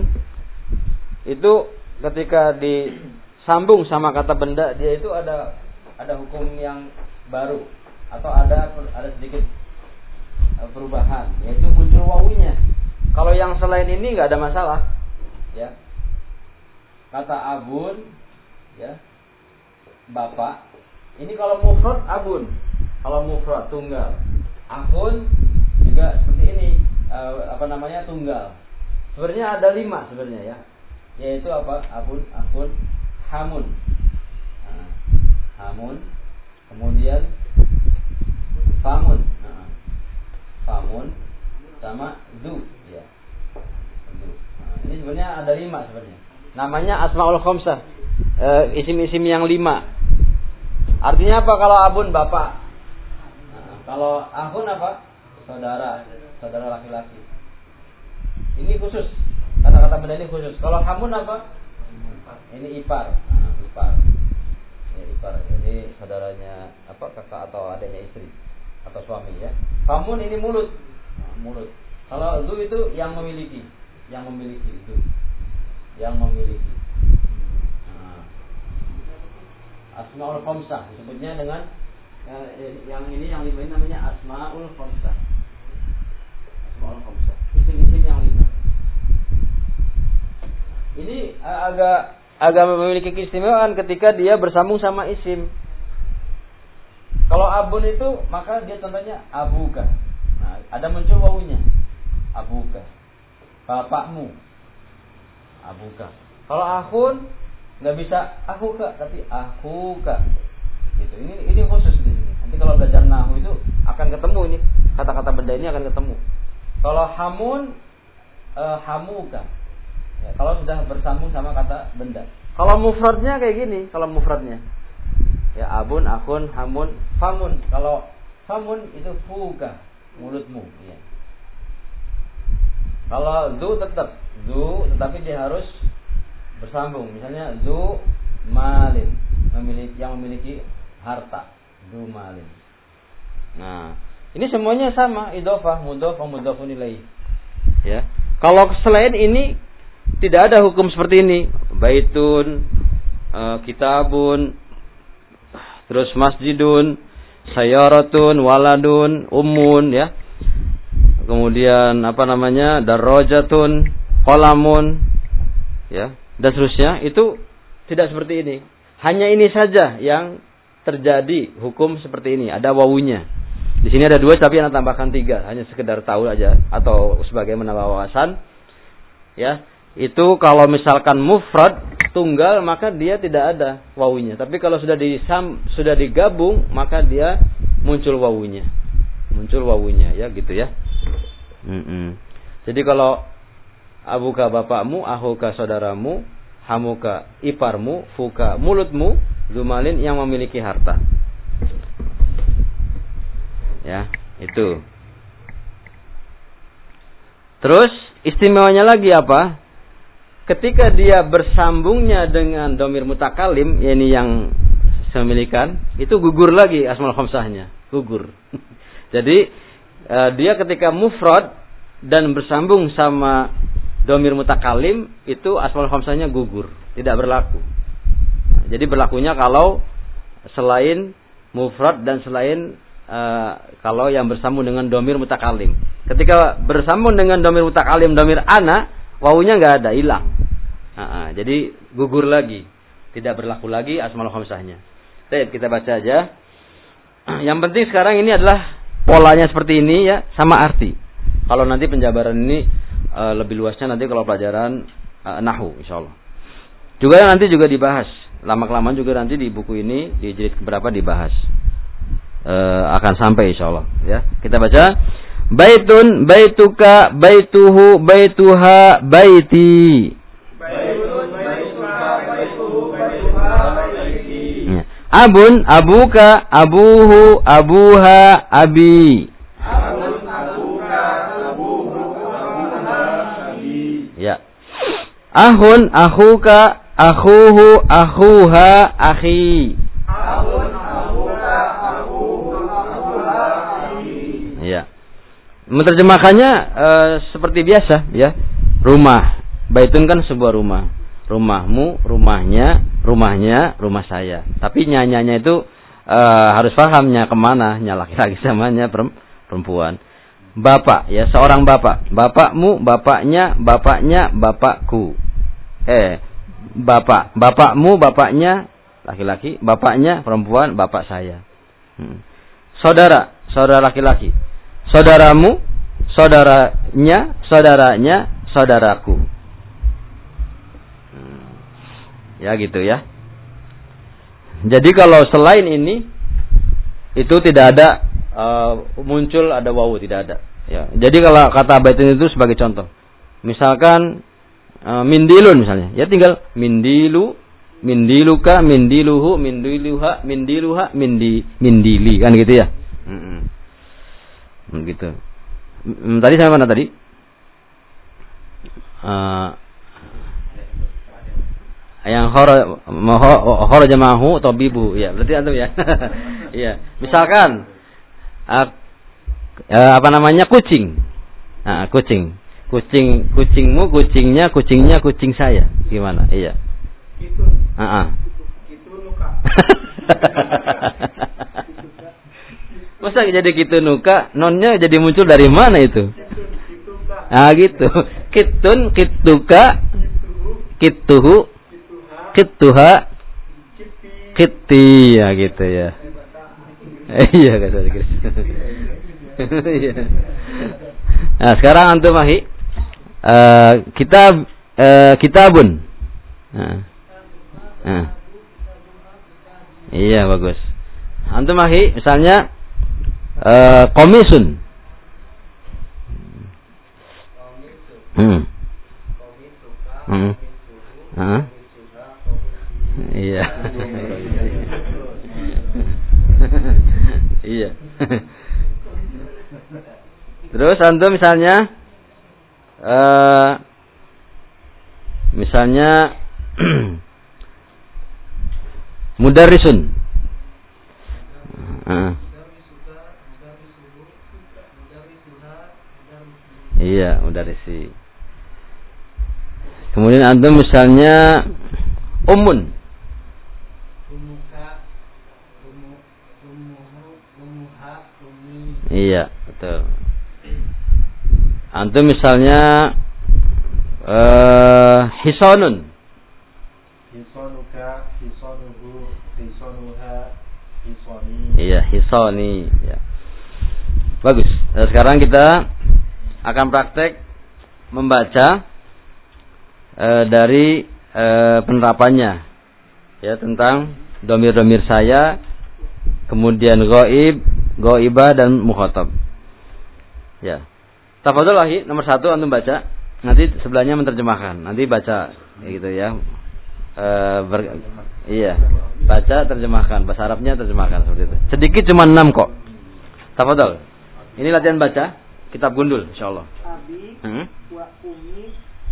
[SPEAKER 1] itu ketika disambung sama kata benda, dia itu ada ada hukum yang baru atau ada ada sedikit perubahan, yaitu muncul wawunya. Kalau yang selain ini nggak ada masalah, ya. Kata abun, ya, bapak. Ini kalau mufrad abun, kalau mufrad tunggal. Akhun juga seperti ini, uh, apa namanya tunggal. Sebenarnya ada lima sebenarnya ya, yaitu apa? Abun, akhun, hamun, nah, hamun, kemudian famun, nah, famun, sama zu, ya. Nah, ini sebenarnya ada lima sebenarnya. Namanya asmaul khamsah, e, isim-isim yang lima. Artinya apa kalau abun bapak? Nah, kalau akhun apa? Saudara, saudara laki-laki. Ini khusus, kata-kata benda ini khusus. Kalau hamun apa? Ini ipar, nah, ipar. Ya, ipar. Ini saudaranya apa? Kakak atau adiknya istri atau suami ya. Famun ini mulut. Nah, mulut. Kalau zu itu yang memiliki, yang memiliki zu, yang memiliki. Nah, asmaul khamsah disebutnya dengan ya, yang ini yang lima ini namanya asmaul khamsah. Asmaul khamsah. Isim-isim yang lima. Ini agak agak memiliki keistimewaan ketika dia bersambung sama isim. Kalau abun itu maka dia contohnya abuka. Nah, ada muncul wawunya. Abuka. Bapakmu. Abuka. Kalau akhun nggak bisa akuka tapi akuka. Gitu. Ini ini khusus di sini. Nanti kalau belajar nahwu itu akan ketemu ini kata-kata benda ini akan ketemu. Kalau hamun eh, hamuka. Ya, kalau sudah bersambung sama kata benda. Kalau mufradnya kayak gini, kalau mufradnya ya abun, akhun, hamun, famun. Kalau famun itu fuka, mulutmu. Ya. Kalau zu tetap zu, tetapi dia harus bersambung. Misalnya zu malin, memiliki yang memiliki harta, zu malin. Nah, ini semuanya sama, idhofah, mudhof, mudhofun ilaih. Ya. Kalau selain ini tidak ada hukum seperti ini. Baitun, uh, kitabun, terus masjidun, sayaratun, waladun, ummun, ya. Kemudian apa namanya? Darajatun, qalamun, ya, dan seterusnya. Itu tidak seperti ini. Hanya ini saja yang terjadi hukum seperti ini. Ada wawunya. Di sini ada dua, tapi Anda tambahkan tiga. Hanya sekedar tahu aja atau sebagai menambah wawasan. Ya, itu kalau misalkan mufrad tunggal maka dia tidak ada wawunya. Tapi kalau sudah disam, sudah digabung maka dia muncul wawunya. muncul wawunya ya gitu ya. Mm-mm. Jadi kalau abuka bapakmu, ahuka saudaramu, hamuka iparmu, fuka mulutmu, zumalin yang memiliki harta. Ya, itu. Terus istimewanya lagi apa? Ketika dia bersambungnya dengan domir mutakalim, yakni yang memilikan, itu gugur lagi asmaul khamsahnya, gugur. Jadi uh, dia ketika mufrad dan bersambung sama domir mutakalim, itu asmaul khamsahnya gugur, tidak berlaku. Nah, jadi berlakunya kalau selain mufrad dan selain uh, kalau yang bersambung dengan domir mutakalim. Ketika bersambung dengan domir mutakalim, domir ana, wawunya nggak ada, hilang. Nah, jadi gugur lagi, tidak berlaku lagi asmaul khamsahnya. Baik, kita baca aja. Yang penting sekarang ini adalah polanya seperti ini ya, sama arti. Kalau nanti penjabaran ini uh, lebih luasnya nanti kalau pelajaran uh, nahwu insyaallah. Juga nanti juga dibahas. Lama-kelamaan juga nanti di buku ini di jilid keberapa dibahas. Uh, akan sampai insyaallah ya. Kita baca. Baitun baituka baituhu baituha baiti.
[SPEAKER 3] Baitun baituka baituhu baituha baiti.
[SPEAKER 1] Abun abuka abuhu abuha abi.
[SPEAKER 3] Abun abuka abuhu abuha abi.
[SPEAKER 1] Ya. Ahun akhuka akhuhu akhuha akhi.
[SPEAKER 3] Ahun abuka akhuhu akhuha akhi.
[SPEAKER 1] Ya. Menerjemahkannya uh, seperti biasa ya. Rumah. Baitun kan sebuah rumah. Rumahmu, rumahnya, rumahnya, rumah saya. Tapi nyanyanya itu uh, harus pahamnya kemana, nya laki-laki samanya perempuan. Bapak, ya seorang bapak. Bapakmu, bapaknya, bapaknya, bapakku. Eh, bapak, bapakmu, bapaknya, laki-laki, bapaknya, perempuan, bapak saya. Hmm. Saudara, saudara laki-laki. Saudaramu, saudaranya, saudaranya, saudaraku. Ya gitu ya. Jadi kalau selain ini itu tidak ada uh, muncul ada wawu, tidak ada. Ya. Jadi kalau kata baitun itu sebagai contoh. Misalkan uh, mindilun misalnya, ya tinggal mindilu, mindiluka, mindiluhu, mindiluha, mindiluha, mindi mindili kan gitu ya. Mm-mm. Gitu. Mm, tadi sampai mana tadi? Uh, yang kharaja ma'hu tabibu ya berarti antum ya. Iya, misalkan uh, uh, apa namanya kucing. Nah, kucing. Kucing kucingmu, kucingnya, kucingnya, kucing saya. Gimana? Iya.
[SPEAKER 3] Gitu.
[SPEAKER 1] Heeh.
[SPEAKER 3] Gitu nuka.
[SPEAKER 1] Masa jadi gitu nuka, nonnya jadi muncul dari mana itu?
[SPEAKER 3] Kituka.
[SPEAKER 1] Ah gitu. Kitun, kituka, kituhu, kituha, kiti ya gitu ya. Iya kata Chris. Nah sekarang antum mahi uh, kitab uh, kitabun. Nah. Nah. Iya bagus. Antum mahi misalnya uh, komisun. Hmm. Hmm. Hah? Iya. Iya. Terus antum misalnya uh, misalnya mudarrisun. Uh. Iya, mudarrisi. Kemudian antum misalnya ummun. Iya, betul. Antum misalnya uh, hisonun.
[SPEAKER 2] Hisonuka, hisonuhu, hisonuha, hisoni.
[SPEAKER 1] Iya, hisoni. Ya. Bagus. Nah, sekarang kita akan praktek membaca uh, dari uh, penerapannya, ya tentang domir-domir saya, kemudian ghaib, ghaibah dan mukhatab. Ya. Tafadhol ahi, nomor satu antum baca. Nanti sebelahnya menerjemahkan. Nanti baca gitu ya. E, ber, iya. Baca, terjemahkan. Bahasa Arabnya terjemahkan seperti itu. Sedikit cuma enam kok. Tafadhol. Ini latihan baca. Kitab gundul insyaallah.
[SPEAKER 4] Abi
[SPEAKER 1] Hmm?
[SPEAKER 4] wa ummi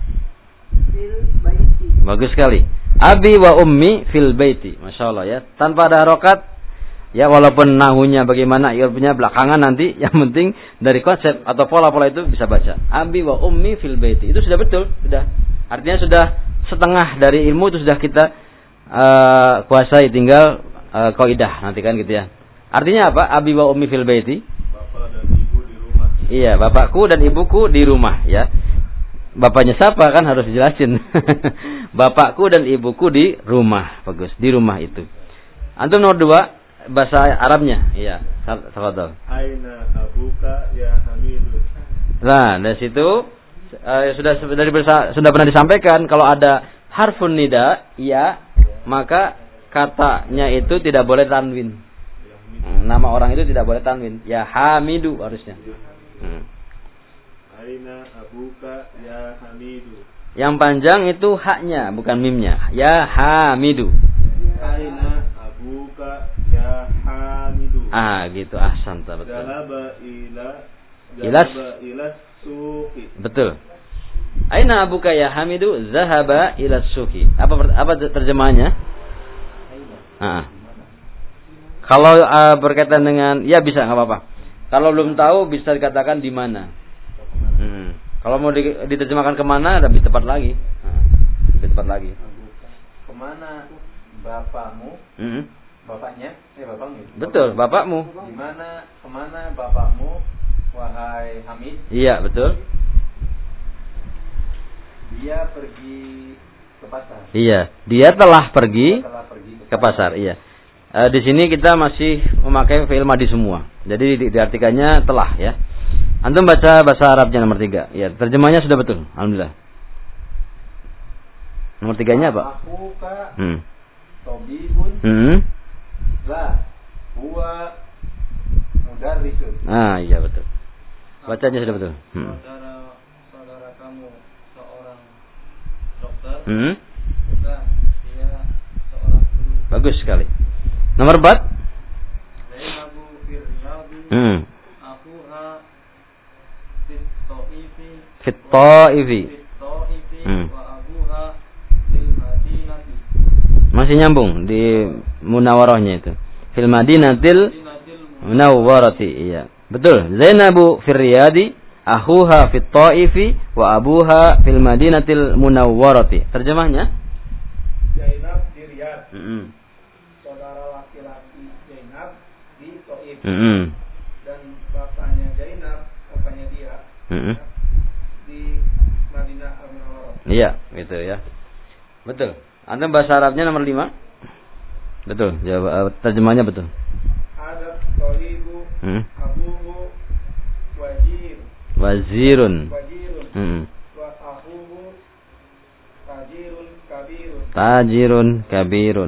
[SPEAKER 4] fil baiti.
[SPEAKER 1] Bagus sekali. Abi wa ummi fil baiti. Masya Allah ya. Tanpa ada harokat. Ya walaupun nahunya bagaimana, irbnya belakangan nanti. Yang penting dari konsep atau pola-pola itu bisa baca. Abi wa ummi fil baiti. Itu sudah betul. Sudah. Artinya sudah setengah dari ilmu itu sudah kita uh, kuasai. Tinggal uh, kaidah nanti kan gitu ya. Artinya apa? Abi wa ummi fil baiti.
[SPEAKER 2] Bapak dan ibu di rumah.
[SPEAKER 1] Iya, bapakku dan ibuku di rumah ya. Bapaknya siapa kan harus dijelasin. Bapakku dan ibuku di rumah. Bagus, di rumah itu. Antum nomor dua, bahasa Arabnya. Iya, tafadhol.
[SPEAKER 2] Aina abuka ya Hamidu.
[SPEAKER 1] Nah, dari situ uh, sudah dari sudah pernah disampaikan kalau ada harfun nida, ya, maka katanya itu tidak boleh tanwin. Nama orang itu tidak boleh tanwin. Ya Hamidu harusnya. Hmm.
[SPEAKER 2] Aina abuka ya Hamidu.
[SPEAKER 1] Yang panjang itu haknya, bukan mimnya. Ya Hamidu.
[SPEAKER 2] Aina abuka ya Hamidu.
[SPEAKER 1] Ah, gitu. Ahsan, betul.
[SPEAKER 2] Zahaba ila
[SPEAKER 1] Ilas.
[SPEAKER 2] Zahaba ila suqi.
[SPEAKER 1] Betul. Aina abuka ya Hamidu zahaba ila suqi. Apa apa terjemahannya? Ah. Kalau uh, berkaitan dengan ya bisa enggak apa-apa. Kalau belum tahu bisa dikatakan di mana. Hmm. Kalau mau diterjemahkan kemana lebih tepat lagi. Nah, lebih tepat lagi.
[SPEAKER 2] Kemana bapakmu?
[SPEAKER 1] Hmm.
[SPEAKER 2] Bapaknya? Eh bapakmu.
[SPEAKER 1] Betul, bapakmu.
[SPEAKER 2] Di mana kemana bapakmu? Wahai Hamid.
[SPEAKER 1] Iya, betul.
[SPEAKER 2] Dia pergi ke pasar.
[SPEAKER 1] Iya, dia telah pergi,
[SPEAKER 2] Dia telah pergi ke,
[SPEAKER 1] ke pasar. Iya. E, di sini kita masih memakai fi'il madhi semua. Jadi di, diartikannya telah ya. Antum baca bahasa Arabnya nomor tiga. Ya, terjemahnya sudah betul. Alhamdulillah. Nomor tiganya apa?
[SPEAKER 2] Aku ka
[SPEAKER 1] Hmm.
[SPEAKER 2] tobibun
[SPEAKER 1] Hmm.
[SPEAKER 2] la huwa mudarrisun.
[SPEAKER 1] Ah, iya betul. Bacanya sudah betul. Hmm.
[SPEAKER 2] Saudara saudara kamu seorang dokter.
[SPEAKER 1] Hmm.
[SPEAKER 2] Bukan, dia seorang guru.
[SPEAKER 1] Bagus sekali. Nomor empat.
[SPEAKER 2] Zainabu firyadi.
[SPEAKER 1] Hmm.
[SPEAKER 2] Akuha fit taifi.
[SPEAKER 1] Fit taifi.
[SPEAKER 2] Fit taifi
[SPEAKER 1] Hmm.
[SPEAKER 2] wa abuha fil madinati.
[SPEAKER 1] Masih nyambung di munawarahnya itu. Fil madinatil munawwarati. Iya. Betul. Zainabu firyadi, akhuha fit taifi wa abuha fil madinatil munawwarati. Terjemahnya?
[SPEAKER 4] Zainab di Riyadh.
[SPEAKER 1] Heeh.
[SPEAKER 4] Saudara laki-laki Zainab di Taif.
[SPEAKER 1] Heeh.
[SPEAKER 4] Dan bapaknya Zainab, bapaknya dia
[SPEAKER 1] Heeh.
[SPEAKER 4] di Madinah Al-Munawwarah.
[SPEAKER 1] Iya, gitu ya. Betul. Antum bahasa Arabnya nomor lima. Betul. Jawab terjemahnya betul.
[SPEAKER 4] Ada Tolibu,
[SPEAKER 1] Hmm.
[SPEAKER 4] Abuhu, Wajir,
[SPEAKER 1] Wazirun.
[SPEAKER 4] Wajirun,
[SPEAKER 1] Hmm.
[SPEAKER 4] wa Abuhu, Tajirun, Kabirun.
[SPEAKER 1] Tajirun kabirun.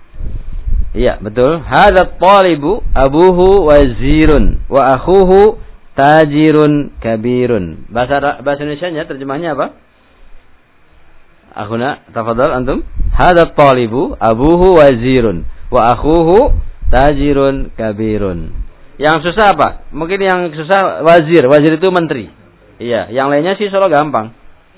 [SPEAKER 1] Iya, betul. Hadza talibu abuhu wazirun wa akhuhu tajirun kabirun. Bahasa bahasa Indonesianya terjemahnya apa? Akhuna, tafadhal antum. Hadza talibu abuhu wazirun wa akhuhu tajirun kabirun. Yang susah apa? Mungkin yang susah wazir. Wazir itu menteri. Iya, yang lainnya sih solo gampang.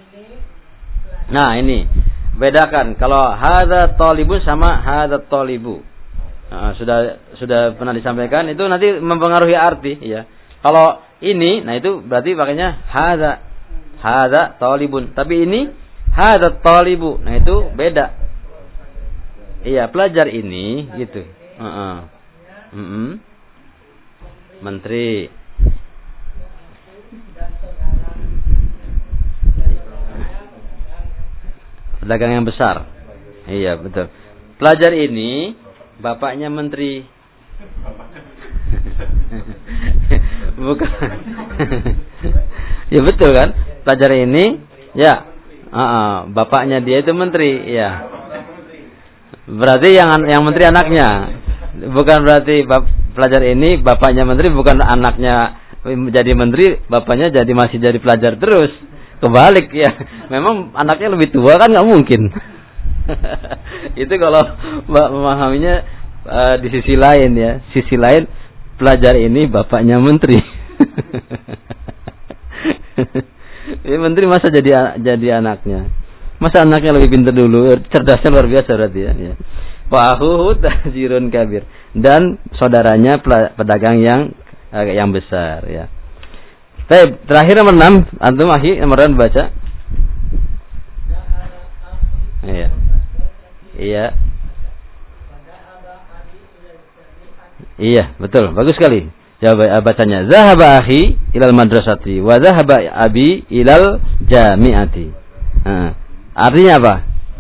[SPEAKER 1] Nah, ini bedakan kalau hadza talibun sama hadza talibu. Nah, sudah sudah pernah disampaikan itu nanti mempengaruhi arti ya. Kalau ini nah itu berarti pakainya hadza hadza talibun. Tapi ini hadza talibu. Nah itu beda. Iya, pelajar ini gitu. Heeh. Uh-uh. Uh-uh. Menteri. Pedagang yang besar. Iya, betul. Pelajar ini bapaknya menteri. Bukan. Ya betul kan? Pelajar ini ya uh-uh, bapaknya dia itu menteri, ya. Berarti yang yang menteri anaknya. Bukan berarti bap, pelajar ini bapaknya menteri bukan anaknya jadi menteri, bapaknya jadi masih jadi pelajar terus. Kebalik ya. Memang anaknya lebih tua kan nggak mungkin. Itu kalau memahaminya uh, di sisi lain ya. Sisi lain pelajar ini bapaknya menteri. Ya, menteri masa jadi jadi anaknya. Masa anaknya lebih pintar dulu, cerdasnya luar biasa berarti ya. Ya. Wa akhuhu tajirun kabir, dan saudaranya pedagang yang eh, yang besar ya. Baik, terakhir nomor enam, antum ahi nomor enam baca. Iya. Iya. Iya, betul. Bagus sekali. Jawab bacanya. Zahaba akhi ilal madrasati wa zahaba abi ilal jami'ati. Nah, artinya apa?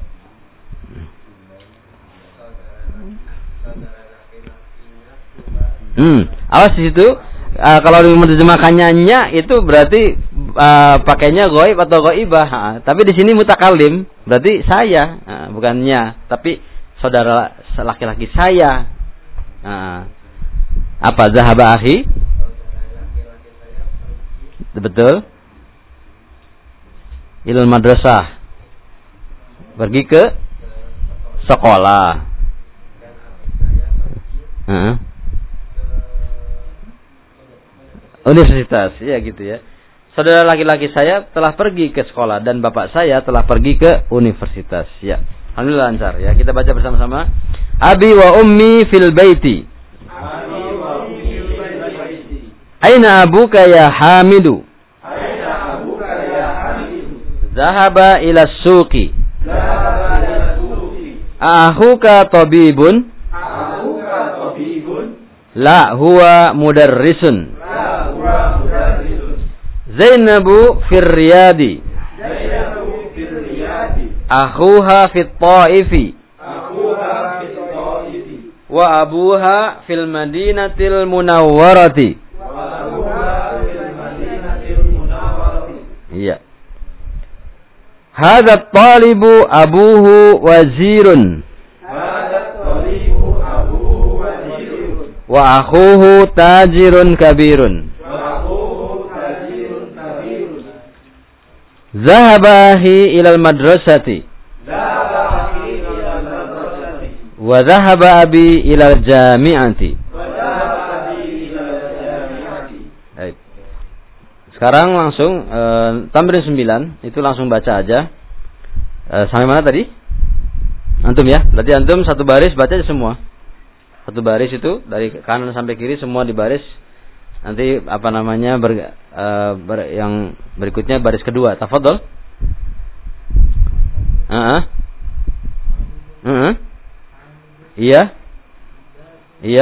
[SPEAKER 1] Hmm, awas di situ. Uh, kalau menerjemahkannya nya itu berarti uh, pakainya ghaib atau ghaibah. Uh, tapi di sini mutakalim, berarti saya, uh, bukannya, tapi saudara laki-laki saya. Uh, apa zahaba akhi? Betul. Ilal madrasah. Pergi ke sekolah. Uh. Universitas, ya gitu ya. Saudara laki-laki saya telah pergi ke sekolah dan bapak saya telah pergi ke universitas. Ya, alhamdulillah lancar ya. Kita baca bersama-sama. Abi wa ummi fil baiti.
[SPEAKER 3] Abi wa ummi fil baiti.
[SPEAKER 1] Aina abuka ya Hamidu?
[SPEAKER 3] Aina abuka ya Hamidu?
[SPEAKER 1] Zahaba ila suqi.
[SPEAKER 3] Zahaba ila suqi.
[SPEAKER 1] Ahuka tabibun?
[SPEAKER 3] Ahuka tabibun?
[SPEAKER 1] La huwa mudarrisun. Zainabu fir riyadi.
[SPEAKER 3] Zainabu fir riyadi.
[SPEAKER 1] Akhuha fit ta'ifi.
[SPEAKER 3] Akhuha fit ta'ifi.
[SPEAKER 1] Wa abuha fil madinatil munawwarati.
[SPEAKER 3] Wa abuha fil madinatil munawwarati.
[SPEAKER 1] Iya. Hadha talibu abuhu wazirun.
[SPEAKER 3] Hadha talibu abuhu wazirun.
[SPEAKER 1] Wa akhuhu tajirun kabirun. Zahaba akhi ilal madrasati.
[SPEAKER 3] Zahaba akhi ilal madrasati.
[SPEAKER 1] Wa zahaba abi ilal jami'ati.
[SPEAKER 3] Wa zahaba abi ilal jami'ati.
[SPEAKER 1] Baik. Sekarang langsung uh, tamrin sembilan, itu langsung baca aja. Uh, sampai mana tadi? Antum ya. Berarti antum satu baris baca aja semua. Satu baris itu dari kanan sampai kiri semua di baris. Nanti apa namanya ber, uh, ber, yang berikutnya baris kedua. Tafadhol. Heeh. Uh Heeh. Iya. Iya.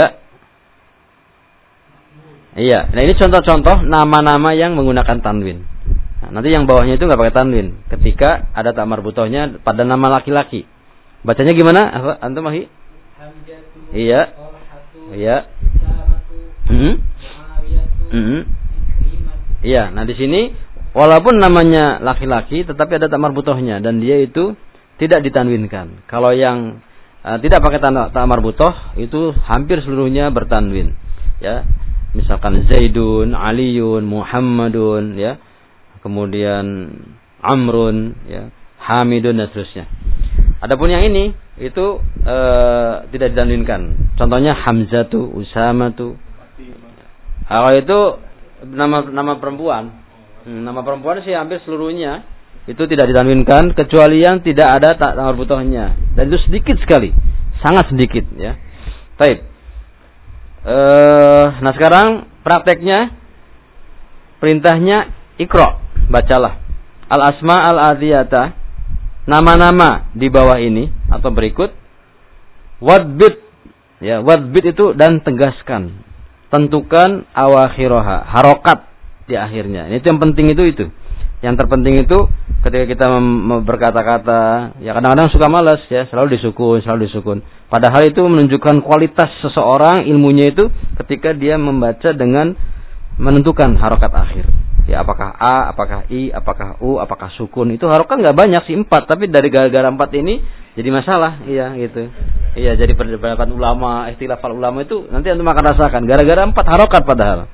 [SPEAKER 1] Iya. Nah, ini contoh-contoh nama-nama yang menggunakan tanwin. Nah, nanti yang bawahnya itu enggak pakai tanwin ketika ada ta marbutohnya pada nama laki-laki. Bacanya gimana? Antum ahi? Iya. Iya. Hmm. Mm-hmm. Iya, nah di sini walaupun namanya laki-laki tetapi ada ta marbutohnya dan dia itu tidak ditanwinkan. Kalau yang uh, tidak pakai ta marbutoh itu hampir seluruhnya bertanwin. Ya. Misalkan Zaidun, Aliun, Muhammadun ya. Kemudian Amrun ya, Hamidun dan seterusnya. Adapun yang ini itu uh, tidak ditanwinkan. Contohnya Hamzatu, Usamatu. Kalau itu nama nama perempuan, hmm, nama perempuan sih hampir seluruhnya itu tidak ditanwinkan kecuali yang tidak ada ta marbutohnya dan itu sedikit sekali, sangat sedikit ya. Baik. Eh, nah sekarang prakteknya, perintahnya ikra, bacalah. Al asma al adiyata, nama-nama di bawah ini atau berikut. Wadbit, ya wadbit itu dan tegaskan. Tentukan awakhiroha, harokat di akhirnya. Ini itu yang penting itu itu. Yang terpenting itu ketika kita berkata-kata, ya kadang-kadang suka malas ya, selalu disukun, selalu disukun. Padahal itu menunjukkan kualitas seseorang, ilmunya itu ketika dia membaca dengan menentukan harokat akhir. Ya apakah a, apakah i, apakah u, apakah sukun. Itu harokat nggak banyak sih empat, tapi dari gara-gara empat ini jadi masalah, iya gitu. Iya, jadi perdebatan ulama, ikhtilaf ulama itu nanti antum akan rasakan gara-gara empat harokat padahal.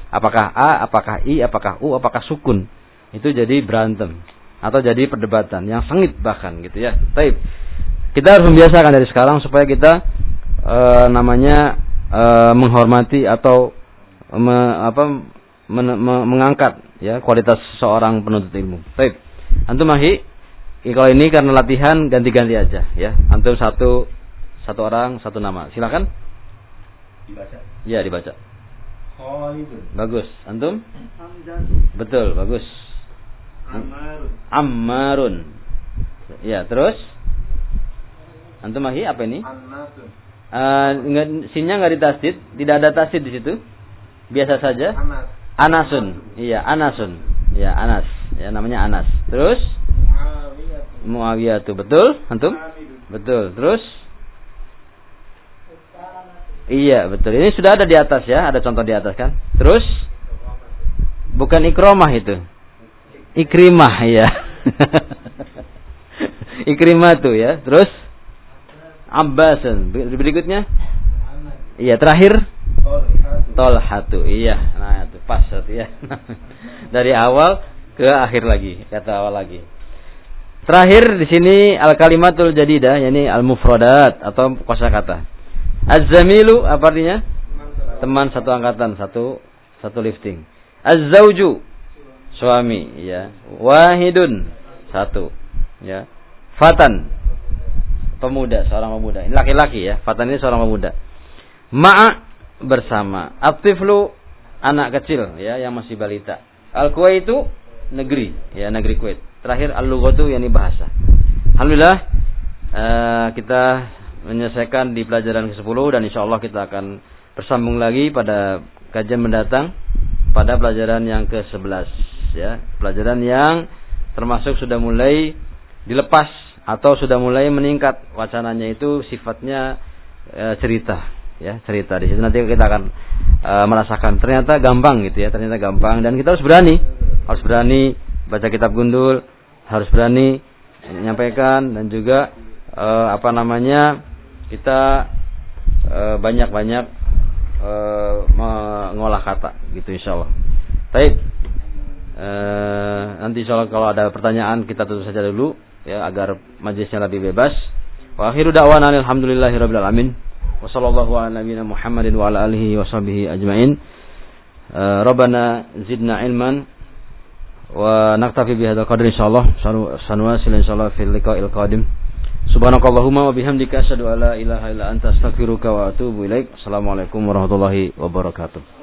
[SPEAKER 1] Apakah A, apakah I, apakah U, apakah sukun. Itu jadi berantem atau jadi perdebatan yang sengit bahkan gitu ya. Baik. Kita harus membiasakan dari sekarang supaya kita e, namanya e, menghormati atau me, apa men, me, mengangkat ya kualitas seorang penuntut ilmu. Baik. Antum Mahi, kalau ini karena latihan ganti-ganti aja ya. Antum satu satu orang satu nama. Silakan.
[SPEAKER 2] Dibaca.
[SPEAKER 1] Iya, dibaca.
[SPEAKER 2] Khalidun.
[SPEAKER 1] Bagus. Antum?
[SPEAKER 4] Hamdan.
[SPEAKER 1] Betul, bagus.
[SPEAKER 2] Ammarun.
[SPEAKER 1] Ammarun. Ya, terus? Antum Mahi apa ini?
[SPEAKER 2] Annasun.
[SPEAKER 1] Uh, enggak, sinnya enggak ditasdid, tidak ada tasdid di situ. Biasa saja.
[SPEAKER 2] Anas.
[SPEAKER 1] Anasun. Iya, Anasun. Iya, Anas. Ya, namanya Anas. Terus?
[SPEAKER 2] Muawiyah.
[SPEAKER 1] Muawiyah tuh, betul? Antum?
[SPEAKER 2] Hamidun.
[SPEAKER 1] Betul. Terus? Iya, betul. Ini sudah ada di atas ya, ada contoh di atas kan. Terus? Bukan Ikromah itu. Ikrimah, ya. Ikrimah tuh ya. Terus? Abbasan. Berikutnya? Iya, terakhir?
[SPEAKER 2] Tolhatu.
[SPEAKER 1] Tolhatu. Iya, nah itu pas satu ya. Dari awal ke akhir lagi, kata awal lagi. Terakhir di sini al-kalimatul jadidah, yakni al-mufradat atau kosakata. Az-zamilu apa artinya? Teman satu angkatan, satu satu lifting. Az-zauju suami, ya. Wahidun satu, ya. Fatan pemuda, seorang pemuda. Ini laki-laki ya. Fatan ini seorang pemuda. Ma'a bersama. At-tiflu anak kecil ya yang masih balita. Al-Kuwaitu negeri, ya negeri Kuwait. Terakhir al-lughatu yakni bahasa. Alhamdulillah uh, kita menyelesaikan di pelajaran ke sepuluh dan insyaallah kita akan bersambung lagi pada kajian mendatang pada pelajaran yang ke sebelas ya. Pelajaran yang termasuk sudah mulai dilepas atau sudah mulai meningkat wacananya itu sifatnya e, cerita ya, cerita. Di situ nanti kita akan e, merasakan ternyata gampang gitu ya, ternyata gampang dan kita harus berani. Harus berani baca kitab gundul, harus berani menyampaikan dan juga e, apa namanya? Kita e, banyak-banyak e, mengolah kata gitu insyaallah. Baik. E, nanti insyaallah kalau ada pertanyaan kita tutup saja dulu ya agar majelisnya lebih bebas. Wa akhiru da'wana alhamdulillahirabbil alamin. Wa sallallahu ala nabiyyina Muhammadin wa ala alihi wa sahbihi ajmain. E, Rabbana zidna ilman wa naktafi bihadzal qadri insyaallah. Sanwasil insyaallah fil liqa'il qadim. Subhanakallahumma wa bihamdika asyhadu an la ilaha illa anta astaghfiruka wa atubu ilaik. Assalamualaikum warahmatullahi wabarakatuh.